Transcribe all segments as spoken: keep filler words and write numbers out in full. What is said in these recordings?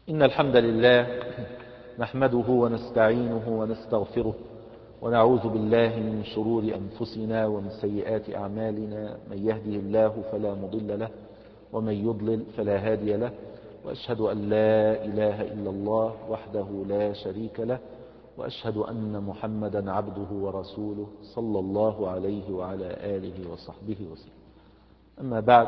إن الحمد لله نحمده ونستعينه ونستغفره ونعوذ بالله من شرور أنفسنا ومن سيئات أعمالنا. من يهده الله فلا مضل له ومن يضلل فلا هادي له، وأشهد أن لا إله إلا الله وحده لا شريك له، وأشهد أن محمدا عبده ورسوله صلى الله عليه وعلى آله وصحبه وسلم. أما بعد،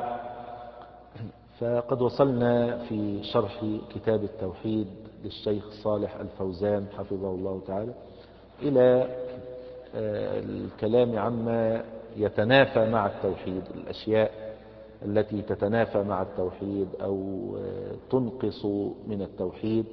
فقد وصلنا في شرح كتاب التوحيد للشيخ صالح الفوزان حفظه الله تعالى إلى الكلام عما يتنافى مع التوحيد، الأشياء التي تتنافى مع التوحيد أو تنقص من التوحيد.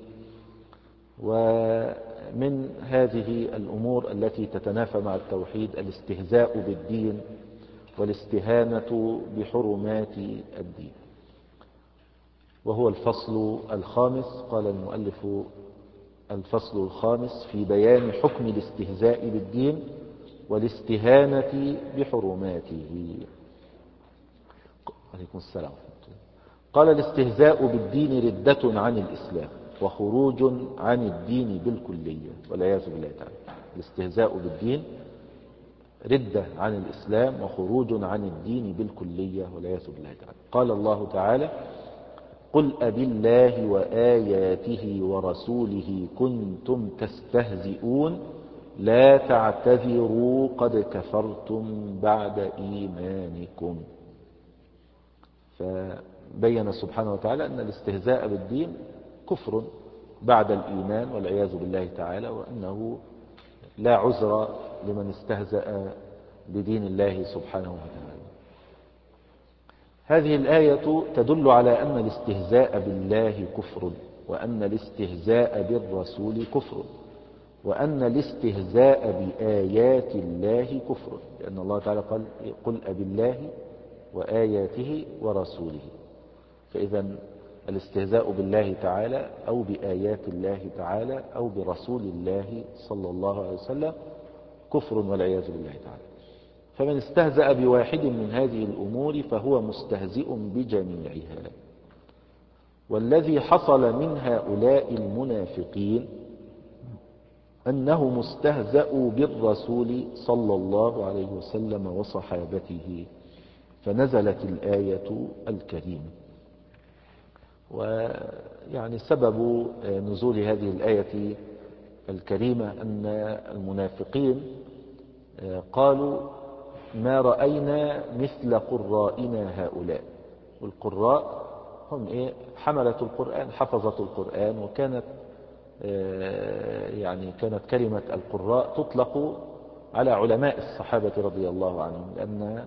ومن هذه الأمور التي تتنافى مع التوحيد الاستهزاء بالدين والاستهانة بحرمات الدين، وهو الفصل الخامس. قال المؤلف: الفصل الخامس في بيان حكم الاستهزاء بالدين والاستهانة بحرماته. عليكم السلام. قال: الاستهزاء بالدين ردة عن الإسلام وخروج عن الدين بالكلية، والعياذ بالله تعالى. الاستهزاء بالدين ردة عن الإسلام وخروج عن الدين بالكلية، والعياذ بالله تعالى. قال الله تعالى: قل أبالله وآياته ورسوله كنتم تستهزئون لا تعتذروا قد كفرتم بعد إيمانكم. فبين سبحانه وتعالى أن الاستهزاء بالدين كفر بعد الإيمان، والعياذ بالله تعالى، وأنه لا عذر لمن استهزأ بدين الله سبحانه وتعالى. هذه الآية تدل على أن الاستهزاء بالله كفر، وأن الاستهزاء بالرسول كفر، وأن الاستهزاء بآيات الله كفر، لأن الله تعالى قال: قل أبالله وآياته ورسوله. فإذا الاستهزاء بالله تعالى أو بآيات الله تعالى أو برسول الله صلى الله عليه وسلم كفر، والعياذ بالله تعالى. فمن استهزأ بواحد من هذه الأمور فهو مستهزئ بجميعها. والذي حصل من هؤلاء المنافقين أنهم استهزأوا بالرسول صلى الله عليه وسلم وصحابته، فنزلت الآية الكريمة. ويعني سبب نزول هذه الآية الكريمة أن المنافقين قالوا: ما رأينا مثل قرائنا هؤلاء. والقراء هم إيه؟ حملة القرآن، حفظة القرآن. وكانت يعني كانت كلمة القراء تطلق على علماء الصحابة رضي الله عنهم، لأن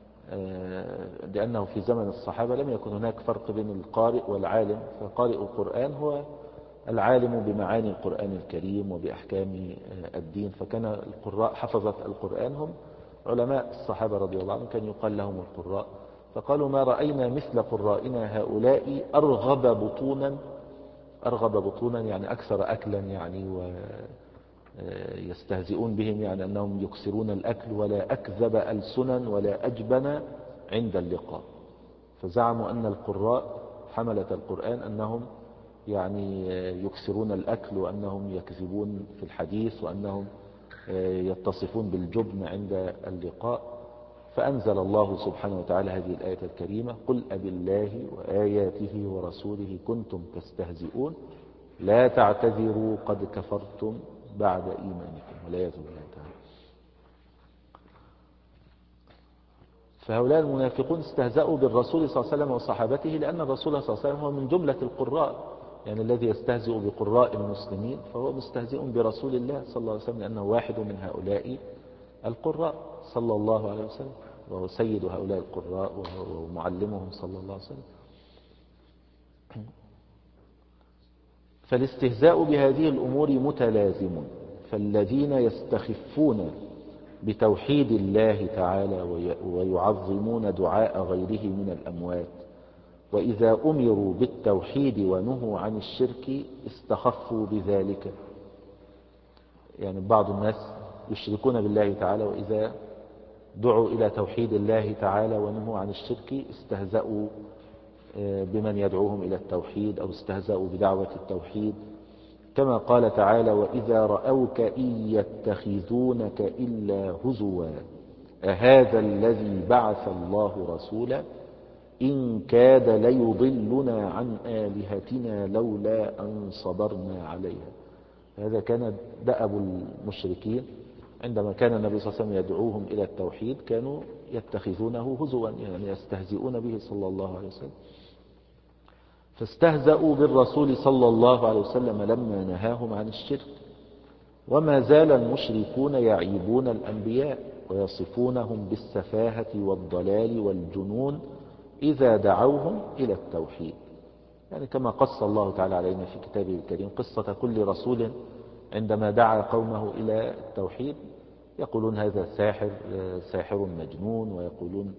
لأنه في زمن الصحابة لم يكن هناك فرق بين القارئ والعالم، فقارئ القرآن هو العالم بمعاني القرآن الكريم وبأحكام الدين. فكان القراء حفظة القرآن هم علماء الصحابة رضي الله عنهم، كان يقال لهم القراء. فقالوا: ما رأينا مثل قرائنا هؤلاء أرغب بطونا. أرغب بطونا يعني أكثر أكلا، يعني ويستهزئون بهم، يعني أنهم يكسرون الأكل، ولا أكذب ألسنا ولا أجبن عند اللقاء. فزعموا أن القراء حملة القرآن أنهم يعني يكسرون الأكل، وأنهم يكذبون في الحديث، وأنهم يتصفون بالجبن عند اللقاء. فأنزل الله سبحانه وتعالى هذه الآية الكريمة: قل أبالله وآياته ورسوله كنتم تستهزئون لا تعتذروا قد كفرتم بعد إيمانكم، والعياذ بالله تعالى. فهؤلاء المنافقون استهزأوا بالرسول صلى الله عليه وسلم وصحابته، لأن الرسول صلى الله عليه وسلم هو من جملة القراء، يعني الذي يستهزئ بقراء المسلمين فهو مستهزئ برسول الله صلى الله عليه وسلم، لأنه واحد من هؤلاء القراء صلى الله عليه وسلم، وهو سيد هؤلاء القراء ومعلمهم صلى الله عليه وسلم. فالاستهزاء بهذه الأمور متلازم. فالذين يستخفون بتوحيد الله تعالى ويعظمون دعاء غيره من الأموات، وإذا أمروا بالتوحيد ونهوا عن الشرك استخفوا بذلك. يعني بعض الناس يشركون بالله تعالى، وإذا دعوا إلى توحيد الله تعالى ونهوا عن الشرك استهزأوا بمن يدعوهم إلى التوحيد أو استهزأوا بدعوة التوحيد، كما قال تعالى: وإذا رأوك إن يتخذونك إلا هزوا أهذا الذي بعث الله رسولا إن كاد ليضلنا عن آلهتنا لولا أن صبرنا عليها. هذا كان دأب المشركين عندما كان النبي صلى الله عليه وسلم يدعوهم إلى التوحيد، كانوا يتخذونه هزوا، يعني يستهزئون به صلى الله عليه وسلم. فاستهزأوا بالرسول صلى الله عليه وسلم لما نهاهم عن الشرك. وما زال المشركون يعيبون الأنبياء ويصفونهم بالسفاهة والضلال والجنون إذا دعوهم إلى التوحيد، يعني كما قص الله تعالى علينا في كتابه الكريم قصة كل رسول عندما دعا قومه إلى التوحيد، يقولون هذا ساحر ساحر مجنون، ويقولون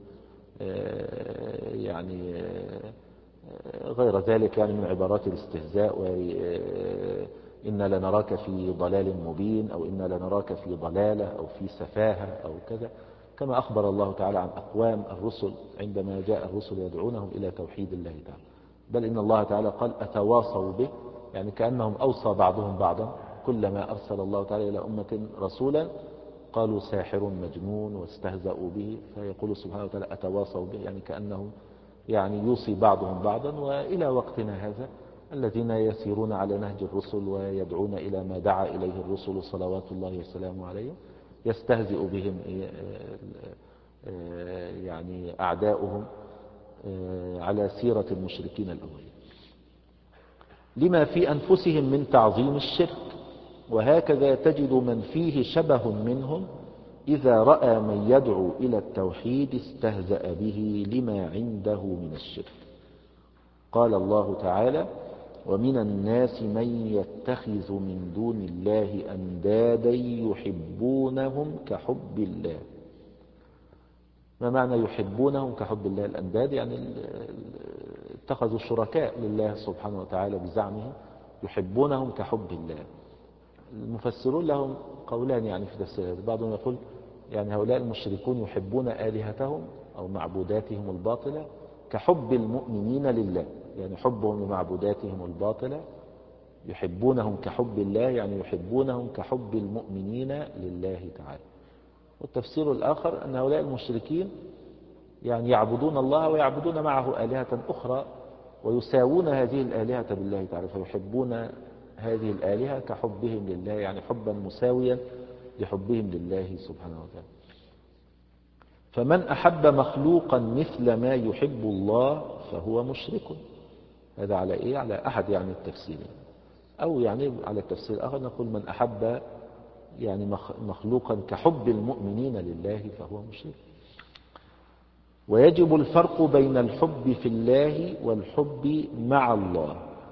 يعني غير ذلك يعني من عبارات الاستهزاء، وإنا لنراك في ضلال مبين، أو إنا لنراك في ضلالة أو في سفاهة أو كذا، كما أخبر الله تعالى عن أقوام الرسل عندما جاء الرسل يدعونهم إلى توحيد الله تعالى. بل إن الله تعالى قال أتواصوا به، يعني كأنهم أوصى بعضهم بعضا، كلما أرسل الله تعالى إلى أمة رسولا قالوا ساحر مجنون واستهزأوا به، فيقول سبحانه وتعالى أتواصوا به، يعني كأنهم يعني يوصي بعضهم بعضا. وإلى وقتنا هذا الذين يسيرون على نهج الرسل ويدعون إلى ما دعا إليه الرسل صلوات الله وسلامه عليهم يستهزئ بهم يعني أعداؤهم على سيرة المشركين الأولين لما في أنفسهم من تعظيم الشرك. وهكذا تجد من فيه شبه منهم إذا رأى من يدعو إلى التوحيد استهزأ به لما عنده من الشرك. قال الله تعالى: ومن الناس من يتخذ من دون الله أندادا يحبونهم كحب الله. ما معنى يحبونهم كحب الله؟ الأنداد يعني اتخذوا شركاء لله سبحانه وتعالى بزعمهم، يحبونهم كحب الله. المفسرون لهم قولان يعني في تفسير، بعضهم يقول يعني هؤلاء المشركون يحبون آلهتهم أو معبوداتهم الباطلة كحب المؤمنين لله، يعني حبهم لمعبوداتهم الباطلة يحبونهم كحب الله، يعني يحبونهم كحب المؤمنين لله تعالى. والتفسير الآخر أن هؤلاء المشركين يعني يعبدون الله ويعبدون معه آلهة أخرى ويساوون هذه الآلهة بالله تعالى، فيحبون هذه الآلهة كحبهم لله، يعني حبا مساويا لحبهم لله سبحانه وتعالى. فمن أحب مخلوقا مثل ما يحب الله فهو مشرك. هذا على إيه؟ على أحد يعني التفسيرين، أو يعني على التفسير الآخر نقول من أحب يعني مخلوقا كحب المؤمنين لله فهو مشرك. ويجب الفرق بين الحب في الله والحب مع الله.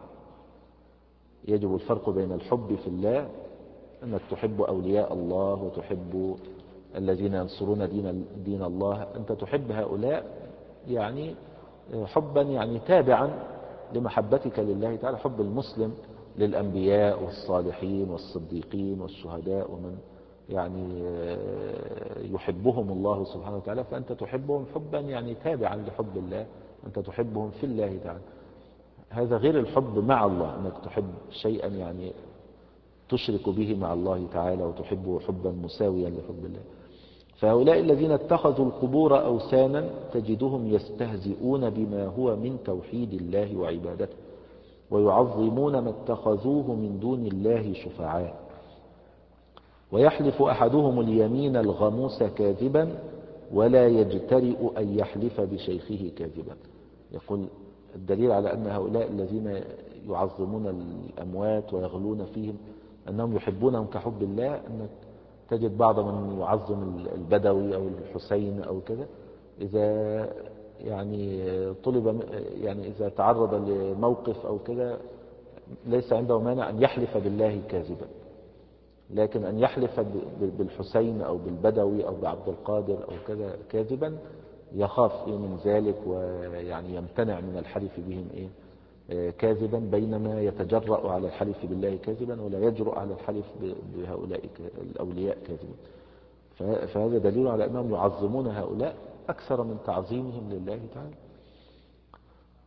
يجب الفرق بين الحب في الله، أنك تحب أولياء الله وتحب الذين ينصرون دين, دين الله، أنت تحب هؤلاء يعني حبا يعني تابعا لمحبتك لله تعالى، حب المسلم للأنبياء والصالحين والصديقين والشهداء ومن يعني يحبهم الله سبحانه وتعالى، فأنت تحبهم حبا يعني تابعا لحب الله، أنت تحبهم في الله تعالى. هذا غير الحب مع الله، أنك تحب شيئا يعني تشرك به مع الله تعالى وتحبه حبا مساويا لحب الله. فهؤلاء الذين اتخذوا القبور أوثانا تجدهم يستهزئون بما هو من توحيد الله وعبادته، ويعظمون ما اتخذوه من دون الله شفعاء. ويحلف أحدهم اليمين الغموس كاذبا ولا يجترئ أن يحلف بشيخه كاذبا. يقول الدليل على أن هؤلاء الذين يعظمون الأموات ويغلون فيهم أنهم يحبونهم كحب الله، أنك تجد بعض من يعظم البدوي أو الحسين أو كذا، إذا يعني طلب يعني إذا تعرض لموقف أو كذا ليس عنده مانع أن يحلف بالله كاذبا، لكن أن يحلف بالحسين أو بالبدوي أو بعبد القادر أو كذا كاذبا يخاف من ذلك ويعني يمتنع من الحلف بهم إيه كاذبا، بينما يتجرأ على الحلف بالله كاذبا ولا يجرؤ على الحلف بهؤلاء الأولياء كاذبا. فهذا دليل على أنهم يعظمون هؤلاء أكثر من تعظيمهم لله تعالى.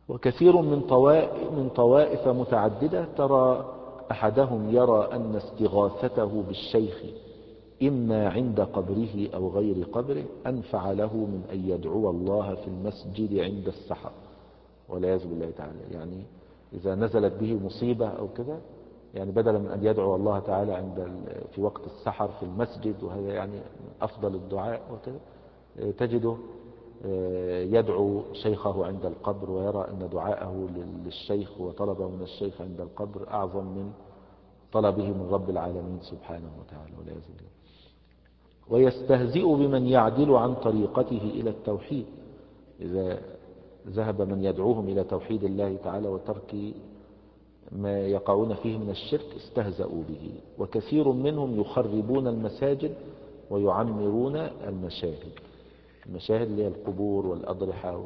وكثير من طوائف, من طوائف متعددة ترى أحدهم يرى أن استغاثته بالشيخ إما عند قبره أو غير قبره أنفع له من أن يدعو الله في المسجد عند السحر، والعياذ بالله تعالى. يعني إذا نزلت به مصيبة أو كذا، يعني بدلا من أن يدعو الله تعالى عند في وقت السحر في المسجد، وهذا يعني أفضل الدعاء وكذا، تجده يدعو شيخه عند القبر، ويرى أن دعاءه للشيخ وطلبه من الشيخ عند القبر أعظم من طلبه من رب العالمين سبحانه وتعالى، والعياذ بالله. ويستهزئ بمن يعدل عن طريقته إلى التوحيد، إذا ذهب من يدعوهم إلى توحيد الله تعالى وترك ما يقعون فيه من الشرك استهزأوا به. وكثير منهم يخربون المساجد ويعمرون المشاهد، المشاهد اللي هي القبور والأضرحة،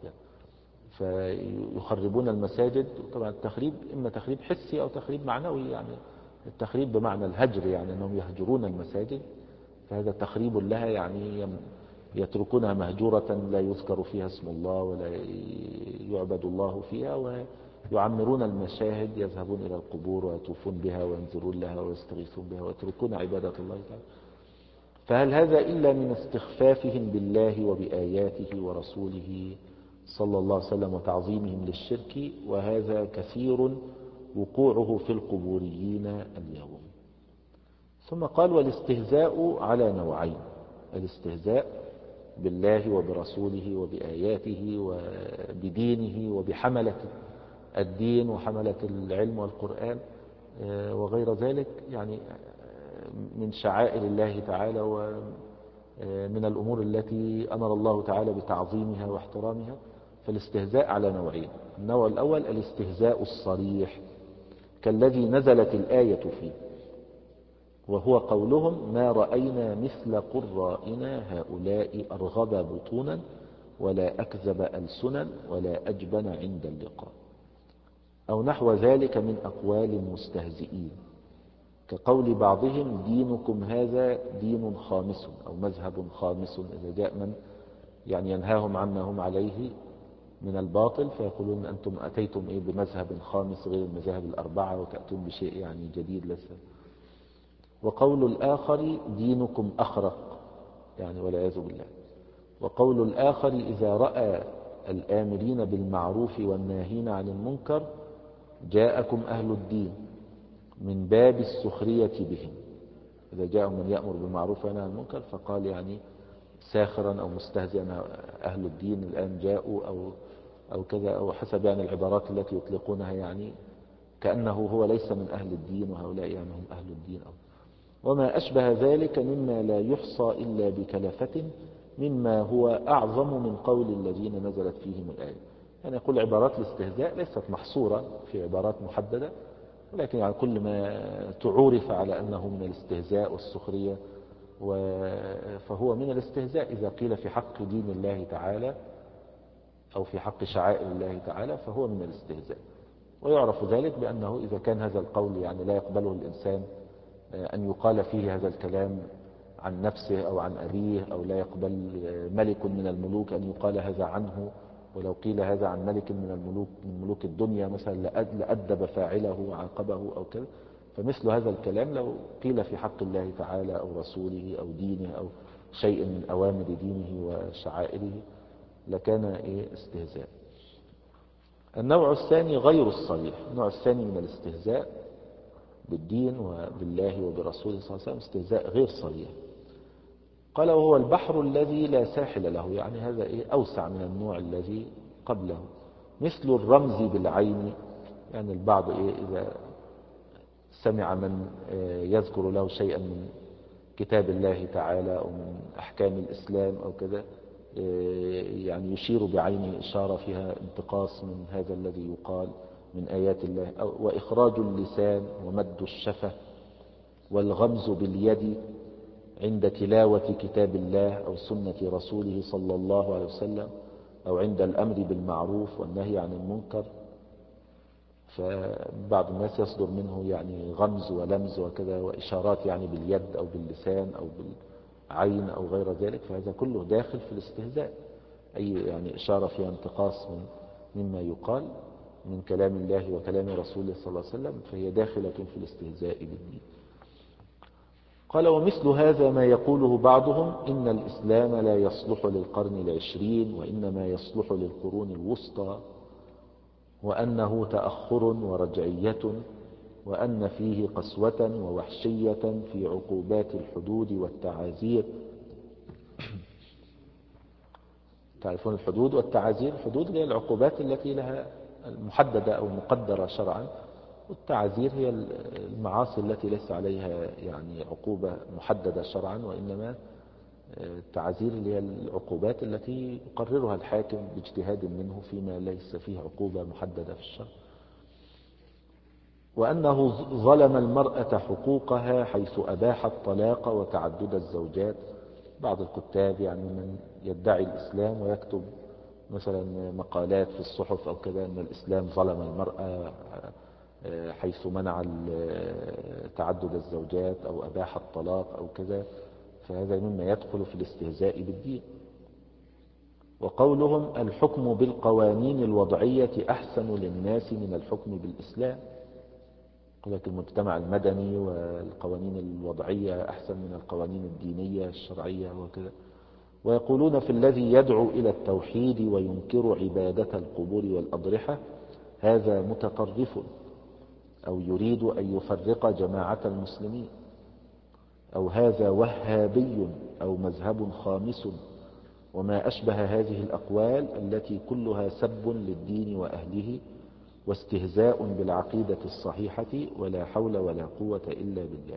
فيخربون المساجد. طبعا التخريب إما تخريب حسي أو تخريب معنوي، يعني التخريب بمعنى الهجر، يعني أنهم يهجرون المساجد، فهذا تخريب لها، يعني يتركونها مهجورة لا يذكر فيها اسم الله ولا يعبد الله فيها، ويعمرون المشاهد، يذهبون إلى القبور ويطوفون بها وينذرون لها ويستغيثون بها ويتركون عبادة الله تعالى. فهل هذا إلا من استخفافهم بالله وبآياته ورسوله صلى الله عليه وسلم وتعظيمهم للشرك؟ وهذا كثير وقوعه في القبوريين اليوم. ثم قال: والاستهزاء على نوعين: الاستهزاء بالله وبرسوله وبآياته وبدينه وبحملة الدين وحملة العلم والقرآن وغير ذلك، يعني من شعائر الله تعالى ومن الأمور التي أمر الله تعالى بتعظيمها واحترامها. فالاستهزاء على نوعين: النوع الأول الاستهزاء الصريح كالذي نزلت الآية فيه، وهو قولهم: ما رأينا مثل قرائنا هؤلاء أرغب بطونا ولا أكذب ألسنا ولا أجبن عند اللقاء، أو نحو ذلك من أقوال المستهزئين، كقول بعضهم: دينكم هذا دين خامس أو مذهب خامس، إذا جاء من يعني ينهاهم عما هم عليه من الباطل، فيقولون أنتم أتيتم إيه بمذهب خامس غير المذاهب الأربعة وتأتون بشيء يعني جديد لسه. وقول الآخر: دينكم أخرق، يعني والعياذ بالله. وقول الآخر: إذا رأى الآمرين بالمعروف والناهين عن المنكر جاءكم أهل الدين من باب السخرية بهم، إذا جاءهم من يأمر بالمعروف وينهى عن المنكر فقال يعني ساخرا أو مستهزئا أهل الدين الآن جاءوا أو أو كذا، أو حسب يعني العبارات التي يطلقونها، يعني كأنه هو ليس من أهل الدين وهؤلاء يعني هم أهل الدين، أو وما أشبه ذلك مما لا يحصى إلا بكلفة مما هو أعظم من قول الذين نزلت فيهم الآية. يعني يقول عبارات الاستهزاء ليست محصورة في عبارات محددة، ولكن يعني كل ما تعورف على أنه من الاستهزاء والسخرية فهو من الاستهزاء إذا قيل في حق دين الله تعالى أو في حق شعائر الله تعالى فهو من الاستهزاء. ويعرف ذلك بأنه إذا كان هذا القول يعني لا يقبله الإنسان أن يقال فيه هذا الكلام عن نفسه أو عن أبيه، أو لا يقبل ملك من الملوك أن يقال هذا عنه، ولو قيل هذا عن ملك من الملوك من ملوك الدنيا مثلا لأدب فاعله وعاقبه أو كذا. فمثل هذا الكلام لو قيل في حق الله تعالى أو رسوله أو دينه أو شيء من أوامر دينه وشعائره لكان إيه استهزاء. النوع الثاني غير الصريح. النوع الثاني من الاستهزاء بالدين وبالله وبرسوله صلى الله عليه وسلم استهزاء غير صريح. قال: وهو البحر الذي لا ساحل له، يعني هذا إيه أوسع من النوع الذي قبله. مثل الرمز بالعين، يعني البعض إيه إذا سمع من يذكر له شيئا من كتاب الله تعالى أو من أحكام الإسلام أو كذا، يعني يشير بعينه إشارة فيها انتقاص من هذا الذي يقال من آيات الله، وإخراج اللسان ومد الشفة والغمز باليد عند تلاوة كتاب الله أو سنة رسوله صلى الله عليه وسلم، أو عند الأمر بالمعروف والنهي عن المنكر. فبعض الناس يصدر منه يعني غمز ولمز وكذا وإشارات يعني باليد أو باللسان أو بالعين أو غير ذلك، فهذا كله داخل في الاستهزاء، أي يعني إشارة فيها انتقاص من مما يقال من كلام الله وكلام رسوله صلى الله عليه وسلم، فهي داخلة في الاستهزاء بالدين. قال: ومثل هذا ما يقوله بعضهم إن الإسلام لا يصلح للقرن العشرين وإنما يصلح للقرون الوسطى، وأنه تأخر ورجعية، وأن فيه قسوة ووحشية في عقوبات الحدود والتعازير. تعرفون الحدود والتعازير؟ الحدود هي العقوبات التي لها المحددة أو المقدرة شرعا، والتعازير هي المعاصي التي ليس عليها يعني عقوبة محددة شرعا، وإنما التعازير هي العقوبات التي يقررها الحاكم باجتهاد منه فيما ليس فيه عقوبة محددة في الشرع. وأنه ظلم المرأة حقوقها حيث أباح الطلاق وتعدد الزوجات. بعض الكتاب يعني من يدعي الإسلام ويكتب مثلا مقالات في الصحف أو كذا أن الإسلام ظلم المرأة حيث منع تعدد الزوجات أو أباح الطلاق أو كذا، فهذا مما يدخل في الاستهزاء بالدين. وقولهم: الحكم بالقوانين الوضعية أحسن للناس من الحكم بالإسلام. يقول لك المجتمع المدني والقوانين الوضعية أحسن من القوانين الدينية الشرعية وكذا. ويقولون في الذي يدعو إلى التوحيد وينكر عبادة القبور والأضرحة: هذا متطرف، أو يريد أن يفرق جماعة المسلمين، أو هذا وهابي، أو مذهب خامس، وما أشبه هذه الأقوال التي كلها سب للدين وأهله واستهزاء بالعقيدة الصحيحة، ولا حول ولا قوة إلا بالله.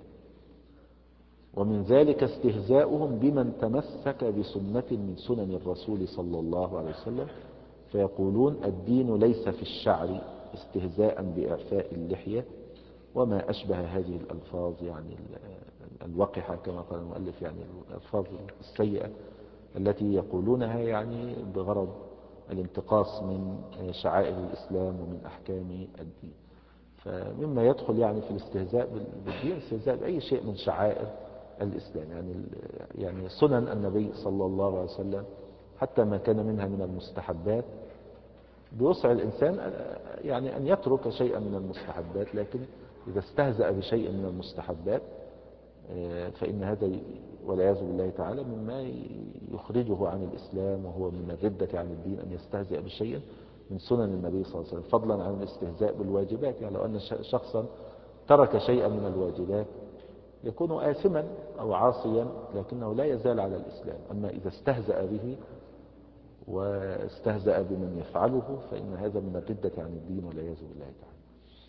ومن ذلك استهزاؤهم بمن تمسك بسنة من سنن الرسول صلى الله عليه وسلم، فيقولون: الدين ليس في الشعر، استهزاء بإعفاء اللحية، وما أشبه هذه الألفاظ يعني الوقحة كما قال المؤلف، يعني الألفاظ السيئة التي يقولونها يعني بغرض الانتقاص من شعائر الإسلام ومن أحكام الدين. فمما يدخل يعني في الاستهزاء بالدين استهزاء بأي شيء من شعائر الإسلام، يعني يعني سنن النبي صلى الله عليه وسلم حتى ما كان منها من المستحبات بوسع الإنسان يعني أن يترك شيئا من المستحبات، لكن إذا استهزأ بشيء من المستحبات فإن هذا والعياذ بالله تعالى مما يخرجه عن الإسلام، وهو من الردة عن الدين أن يستهزئ بشيء من سنن النبي صلى الله عليه وسلم، فضلا عن الاستهزاء بالواجبات. يعني لو أن شخصا ترك شيئا من الواجبات يكون آثما أو عاصيا لكنه لا يزال على الإسلام. أما إذا استهزأ به واستهزأ بمن يفعله فإن هذا من الردة عن الدين والعياذ بالله تعالى.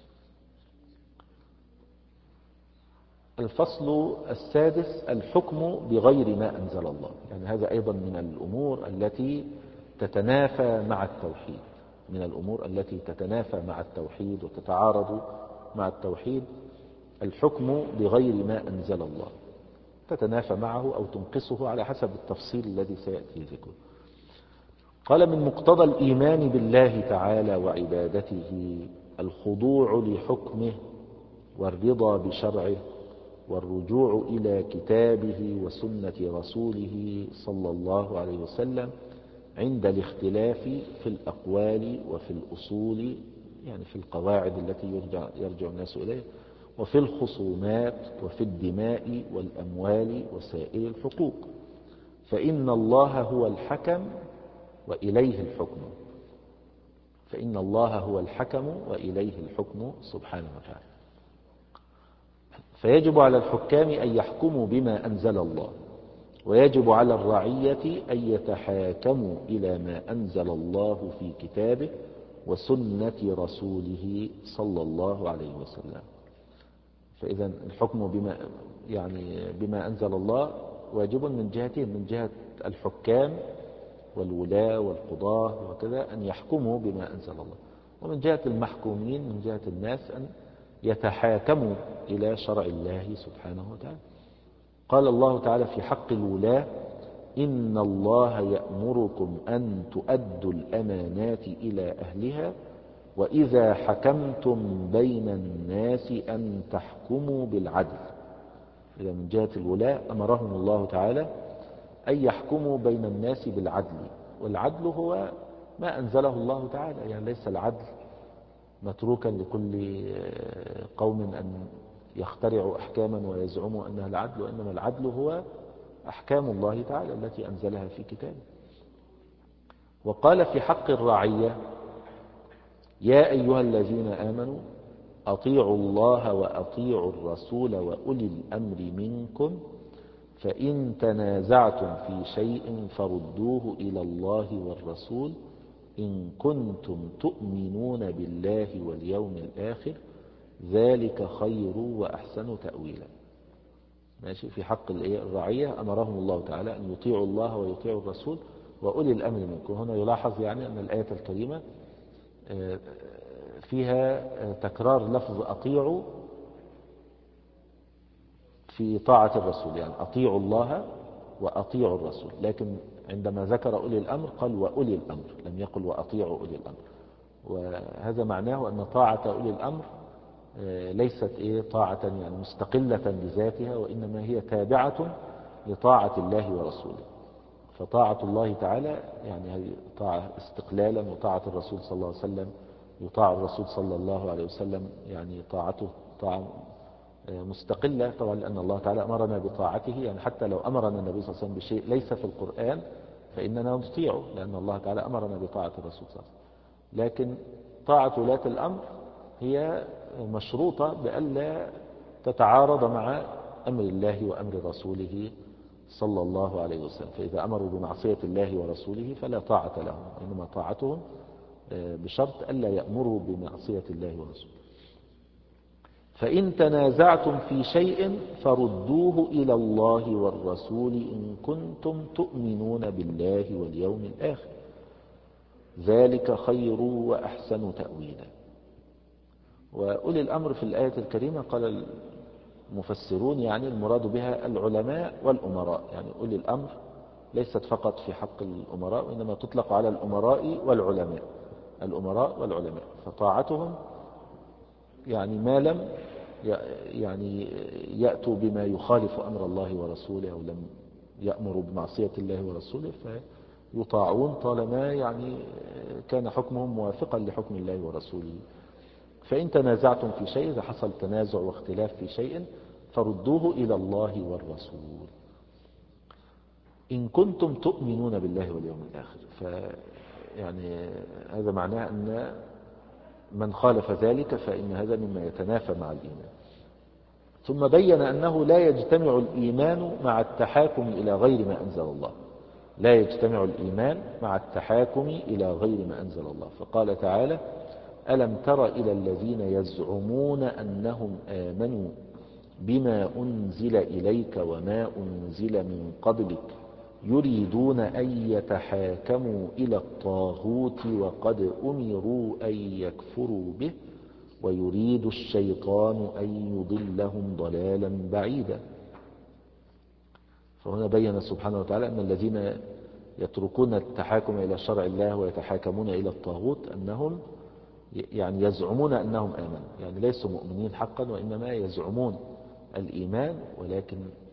الفصل السادس: الحكم بغير ما أنزل الله. يعني هذا أيضا من الأمور التي تتنافى مع التوحيد، من الأمور التي تتنافى مع التوحيد وتتعارض مع التوحيد. الحكم بغير ما أنزل الله تتنافى معه أو تنقصه على حسب التفصيل الذي سيأتي ذكره. قال: من مقتضى الإيمان بالله تعالى وعبادته الخضوع لحكمه والرضا بشرعه والرجوع إلى كتابه وسنة رسوله صلى الله عليه وسلم عند الاختلاف في الأقوال وفي الأصول، يعني في القواعد التي يرجع, يرجع الناس إليه، وفي الخصومات وفي الدماء والأموال وسائر الحقوق، فإن الله هو الحكم وإليه الحكم فإن الله هو الحكم وإليه الحكم سبحانه وتعالى. فيجب على الحكام أن يحكموا بما أنزل الله، ويجب على الرعية أن يتحاكموا إلى ما أنزل الله في كتابه وسنة رسوله صلى الله عليه وسلم. فإذا الحكم بما يعني بما أنزل الله واجب من جهتين: من جهة الحكام والولاة والقضاة وكذا أن يحكموا بما أنزل الله، ومن جهة المحكومين من جهة الناس أن يتحاكموا إلى شرع الله سبحانه وتعالى. قال الله تعالى في حق الولاة: إن الله يأمركم أن تؤدوا الأمانات إلى أهلها وإذا حكمتم بين الناس أن تحكموا بالعدل. إذا من جهة الولاة أمرهم الله تعالى أن يحكموا بين الناس بالعدل، والعدل هو ما أنزله الله تعالى. يعني ليس العدل متروكا لكل قوم أن يخترعوا أحكاما ويزعموا أنها العدل، وإنما العدل هو أحكام الله تعالى التي أنزلها في كتابه. وقال في حق الرعية: يا أيها الذين آمنوا أطيعوا الله وأطيعوا الرسول وأولي الأمر منكم فإن تنازعتم في شيء فردوه إلى الله والرسول إن كنتم تؤمنون بالله واليوم الآخر ذلك خير وأحسن تأويلا. ماشي. في حق الرعية أمرهم الله تعالى أن يطيعوا الله ويطيعوا الرسول وأولي الأمر منكم. هنا يلاحظ يعني أن الآية الكريمة فيها تكرار لفظ أطيعوا في طاعة الرسول، يعني أطيعوا الله وأطيعوا الرسول، لكن عندما ذكر أولي الأمر قال وأولي الأمر، لم يقل وأطيعوا أولي الأمر. وهذا معناه أن طاعة أولي الأمر ليست إيه طاعة يعني مستقلة بذاتها، وإنما هي تابعة لطاعة الله ورسوله. فطاعة الله تعالى يعني هذه طاعة استقلالا، وطاعة الرسول صلى الله عليه وسلم يطاع الرسول صلى الله عليه وسلم يعني طاعته طاعة مستقلة طبعا، لأن الله تعالى أمرنا بطاعته. يعني حتى لو أمرنا النبي صلى الله عليه وسلم بشيء ليس في القرآن فإننا نطيعه، لأن الله تعالى أمرنا بطاعة الرسول صلى الله عليه وسلم. لكن طاعة ولاة الأمر هي مشروطة بألا تتعارض مع أمر الله وأمر رسوله صلى الله عليه وسلم. فإذا أمروا بمعصية الله ورسوله فلا طاعة لهم، إنما طاعتهم بشرط ألا يأمروا بمعصية الله ورسوله. فإن تنازعتم في شيء فردوه إلى الله والرسول إن كنتم تؤمنون بالله واليوم الآخر ذلك خير وأحسن تأويلا. وأولي الأمر في الآية الكريمة قال المفسرون يعني المراد بها العلماء والأمراء. يعني أولي الأمر ليست فقط في حق الأمراء، وإنما تطلق على الأمراء والعلماء، الأمراء والعلماء. فطاعتهم يعني ما لم يعني يأتوا بما يخالف أمر الله ورسوله، أو لم يأمروا بمعصية الله ورسوله فيطاعون طالما يعني كان حكمهم موافقا لحكم الله ورسوله. فإن تنازعتم في شيء، إذا حصل تنازع واختلاف في شيء فردوه إلى الله والرسول إن كنتم تؤمنون بالله واليوم الآخر. فيعني هذا معناه أن من خالف ذلك فإن هذا مما يتنافى مع الإيمان. ثم بين أنه لا يجتمع الإيمان مع التحاكم إلى غير ما أنزل الله، لا يجتمع الإيمان مع التحاكم إلى غير ما أنزل الله. فقال تعالى: ألم تر إلى الذين يزعمون أنهم آمنوا بما أنزل إليك وما أنزل من قبلك يريدون أن يتحاكموا إلى الطاغوت وقد أمروا أن يكفروا به ويريد الشيطان أن يضلهم ضلالا بعيدا. فهنا بين سبحانه وتعالى أن الذين يتركون التحاكم إلى شرع الله ويتحاكمون إلى الطاغوت أنهم يعني يزعمون أنهم آمنوا، يعني ليسوا مؤمنين حقا، وإنما يزعمون الإيمان، ولكن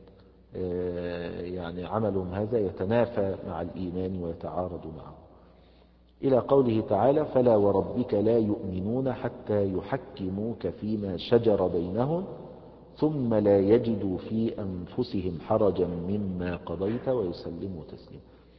يعني عملهم هذا يتنافى مع الإيمان ويتعارض معه. إلى قوله تعالى: فلا وربك لا يؤمنون حتى يحكموك فيما شجر بينهم ثم لا يجدوا في أنفسهم حرجا مما قضيت ويسلموا تسليما.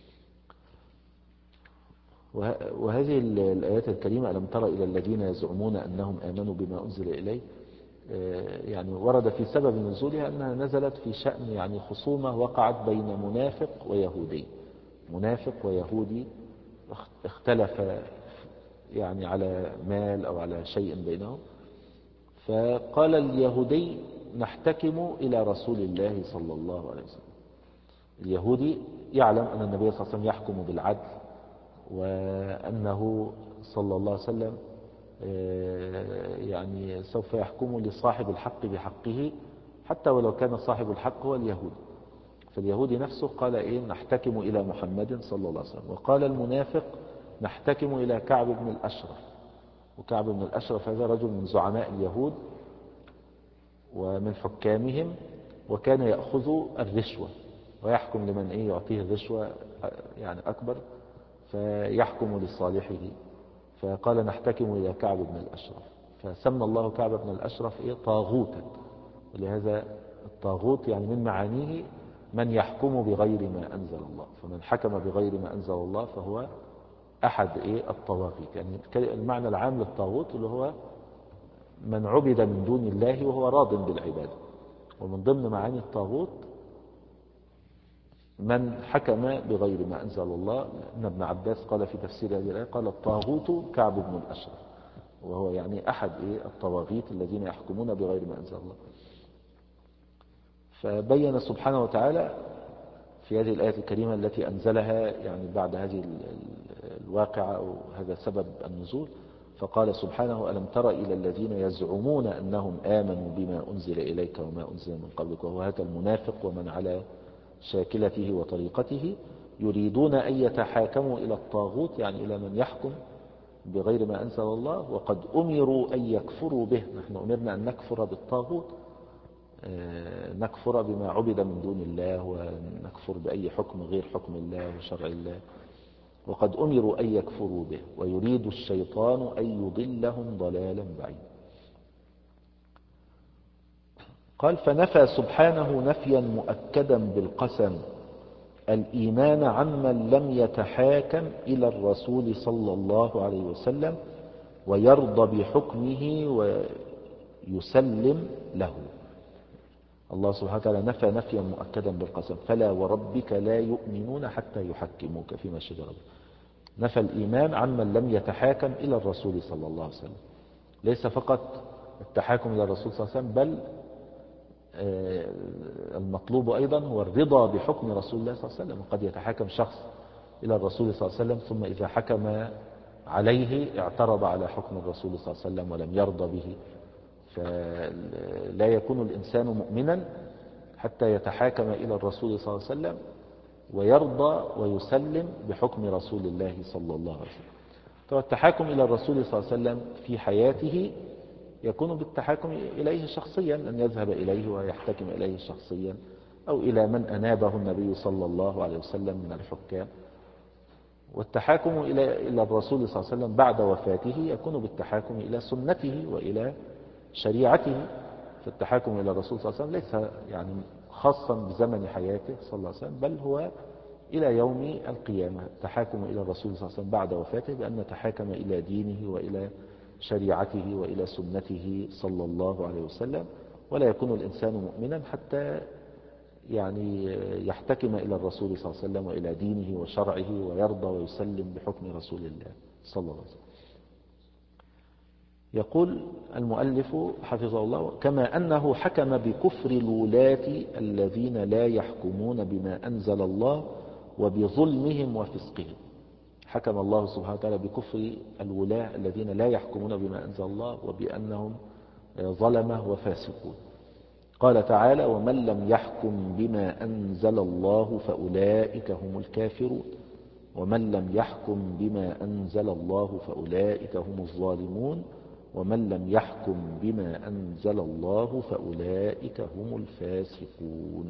وهذه الآيات الكريمة: ألم تر إلى الذين يزعمون أنهم آمنوا بما أنزل إليه، يعني ورد في سبب نزولها أنها نزلت في شأن يعني خصومة وقعت بين منافق ويهودي. منافق ويهودي اختلف يعني على مال أو على شيء بينهم، فقال اليهودي: نحتكم إلى رسول الله صلى الله عليه وسلم. اليهودي يعلم أن النبي صلى الله عليه وسلم يحكم بالعدل، وأنه صلى الله عليه وسلم يعني سوف يحكم لصاحب الحق بحقه حتى ولو كان صاحب الحق هو اليهودي. فاليهودي نفسه قال إيه: نحتكم إلى محمد صلى الله عليه وسلم. وقال المنافق: نحتكم إلى كعب بن الأشرف. وكعب بن الأشرف هذا رجل من زعماء اليهود ومن حكامهم، وكان يأخذ الرشوة ويحكم لمن إيه يعطيه الرشوة يعني أكبر. فيحكم لصالحه، فقال نحتكم إلى كعب بن الأشرف، فسمى الله كعب بن الأشرف إيه؟ طاغوتا. ولهذا الطاغوت يعني من معانيه من يحكم بغير ما أنزل الله، فمن حكم بغير ما أنزل الله فهو أحد إيه؟ الطواغيت. يعني المعنى العام للطاغوت اللي هو من عبد من دون الله وهو راض بالعبادة. ومن ضمن معاني الطاغوت من حكم بغير ما أنزل الله. إن ابن عباس قال في تفسير هذه الآية قال الطاغوت كعب بن الأشرف، وهو يعني أحد إيه؟ الطواغيت الذين يحكمون بغير ما أنزل الله. فبين سبحانه وتعالى في هذه الآية الكريمة التي أنزلها يعني بعد هذه الواقعة أو هذا سبب النزول، فقال سبحانه ألم تر إلى الذين يزعمون أنهم آمنوا بما أنزل إليك وما أنزل من قبلك، وهو هذا المنافق ومن على شاكلته وطريقته، يريدون أن يتحاكموا إلى الطاغوت يعني إلى من يحكم بغير ما أنزل الله، وقد أمروا أن يكفروا به. نحن أمرنا أن نكفر بالطاغوت، نكفر بما عبد من دون الله، ونكفر بأي حكم غير حكم الله وشرع الله، وقد أمروا أن يكفروا به، ويريد الشيطان أن يضلهم ضلالا بعيدا. قال فنفى سبحانه نفيا مؤكدا بالقسم الإيمان عمن لم يتحاكم إلى الرسول صلى الله عليه وسلم ويرضى بحكمه ويسلم له. الله سبحانه وتعالى نفى نفيا مؤكدا بالقسم فلا وربك لا يؤمنون حتى يحكموك فيما شجر بينهم. نفى الإيمان عمن لم يتحاكم إلى الرسول صلى الله عليه وسلم، ليس فقط التحاكم إلى الرسول صلى الله عليه وسلم، بل المطلوب أيضا هو الرضا بحكم رسول الله صلى الله عليه وسلم. وقد يتحاكم شخص إلى الرسول صلى الله عليه وسلم ثم إذا حكم عليه اعترض على حكم الرسول صلى الله عليه وسلم ولم يرضى به، فلا يكون الإنسان مؤمنا حتى يتحاكم إلى الرسول صلى الله عليه وسلم ويرضى ويسلم بحكم رسول الله صلى الله عليه وسلم. طبعا التحاكم إلى الرسول صلى الله عليه وسلم في حياته يكون بالتحاكم إليه شخصيا، أن يذهب إليه ويحتكم إليه شخصيا، أو إلى من أنابه النبي صلى الله عليه وسلم من الحكام. والتحاكم إلى إلى الرسول صلى الله عليه وسلم بعد وفاته يكون بالتحاكم إلى سنته وإلى شريعته. فالتحاكم إلى الرسول صلى الله عليه وسلم ليس يعني خاصا بزمن حياته صلى الله عليه وسلم، بل هو إلى يوم القيامة. التحاكم إلى الرسول صلى الله عليه وسلم بعد وفاته بأن نتحاكم إلى دينه وإلى شريعته وإلى سنته صلى الله عليه وسلم. ولا يكون الإنسان مؤمنا حتى يعني يحتكم إلى الرسول صلى الله عليه وسلم وإلى دينه وشرعه ويرضى ويسلم بحكم رسول الله صلى الله عليه وسلم. يقول المؤلف حفظه الله كما أنه حكم بكفر الولاة الذين لا يحكمون بما أنزل الله وبظلمهم وفسقهم. حكم الله سبحانه وتعالى بكفر الولاة الذين لا يحكمون بما أنزل الله وبأنهم ظلمة وفاسقون. قال تعالى ومن لم يحكم بما أنزل الله فأولئك هم الكافرون ومن لم يحكم بما أنزل الله فأولئك هم الظالمون ومن لم يحكم بما أنزل الله فأولئك هم الفاسقون.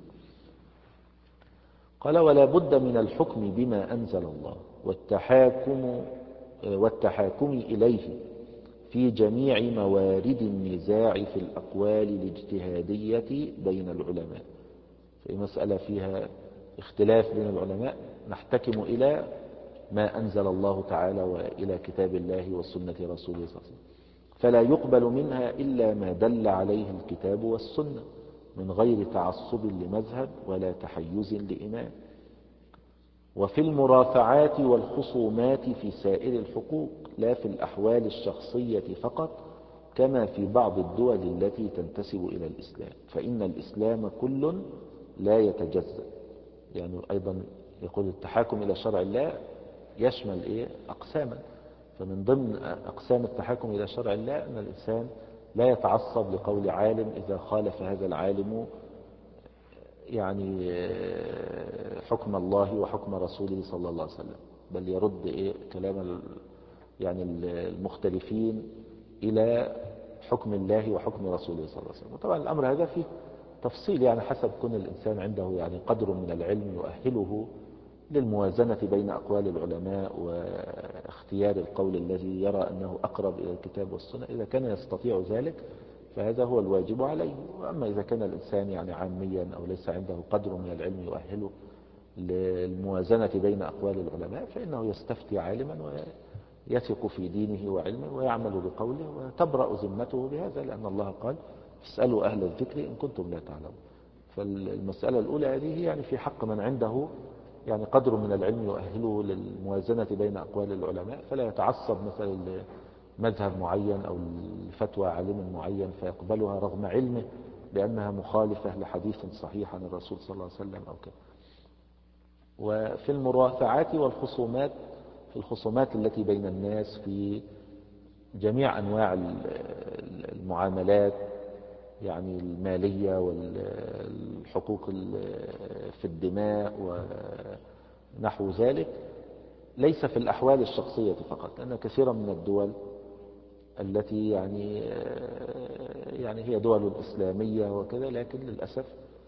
قال ولا بد من الحكم بما أنزل الله والتحاكم, والتحاكم إليه في جميع موارد النزاع في الأقوال الاجتهادية بين العلماء. في مسألة فيها اختلاف بين العلماء نحتكم إلى ما أنزل الله تعالى وإلى كتاب الله وسنة رسوله صلى الله عليه وسلم، فلا يقبل منها إلا ما دل عليه الكتاب والسنة من غير تعصب لمذهب ولا تحيز لإمام. وفي المرافعات والخصومات في سائر الحقوق لا في الأحوال الشخصية فقط كما في بعض الدول التي تنتسب إلى الإسلام، فإن الإسلام كل لا يتجزأ. يعني أيضا يقول التحاكم إلى شرع الله يشمل إيه؟ أقساما. فمن ضمن أقسام التحاكم إلى شرع الله أن الإنسان لا يتعصب لقول عالم إذا خالف هذا العالم يعني حكم الله وحكم رسوله صلى الله عليه وسلم، بل يرد إيه كلام يعني المختلفين إلى حكم الله وحكم رسوله صلى الله عليه وسلم. وطبعا الأمر هذا فيه تفصيل يعني حسب كون الإنسان عنده يعني قدر من العلم يؤهله للموازنة بين أقوال العلماء واختيار القول الذي يرى أنه أقرب إلى الكتاب والسنة. إذا كان يستطيع ذلك فهذا هو الواجب عليه. وأما إذا كان الإنسان يعني عاميا أو ليس عنده قدر من العلم يؤهله للموازنة بين أقوال العلماء فإنه يستفتي عالما ويثق في دينه وعلمه ويعمل بقوله وتبرأ ذمته بهذا، لأن الله قال اسألوا أهل الذكر إن كنتم لا تعلمون. فالمسألة الأولى هذه يعني في حق من عنده يعني قدر من العلم يؤهله للموازنة بين أقوال العلماء، فلا يتعصب مثلا لمذهب معين أو لفتوى عالم معين فيقبلها رغم علمه بأنها مخالفة لحديث صحيح عن الرسول صلى الله عليه وسلم أو كذا. وفي المرافعات والخصومات، في الخصومات التي بين الناس في جميع أنواع المعاملات يعني المالية والحقوق في الدماء ونحو ذلك، ليس في الأحوال الشخصية فقط، لأن كثيرا من الدول التي يعني يعني هي دول إسلامية وكذا، لكن للأسف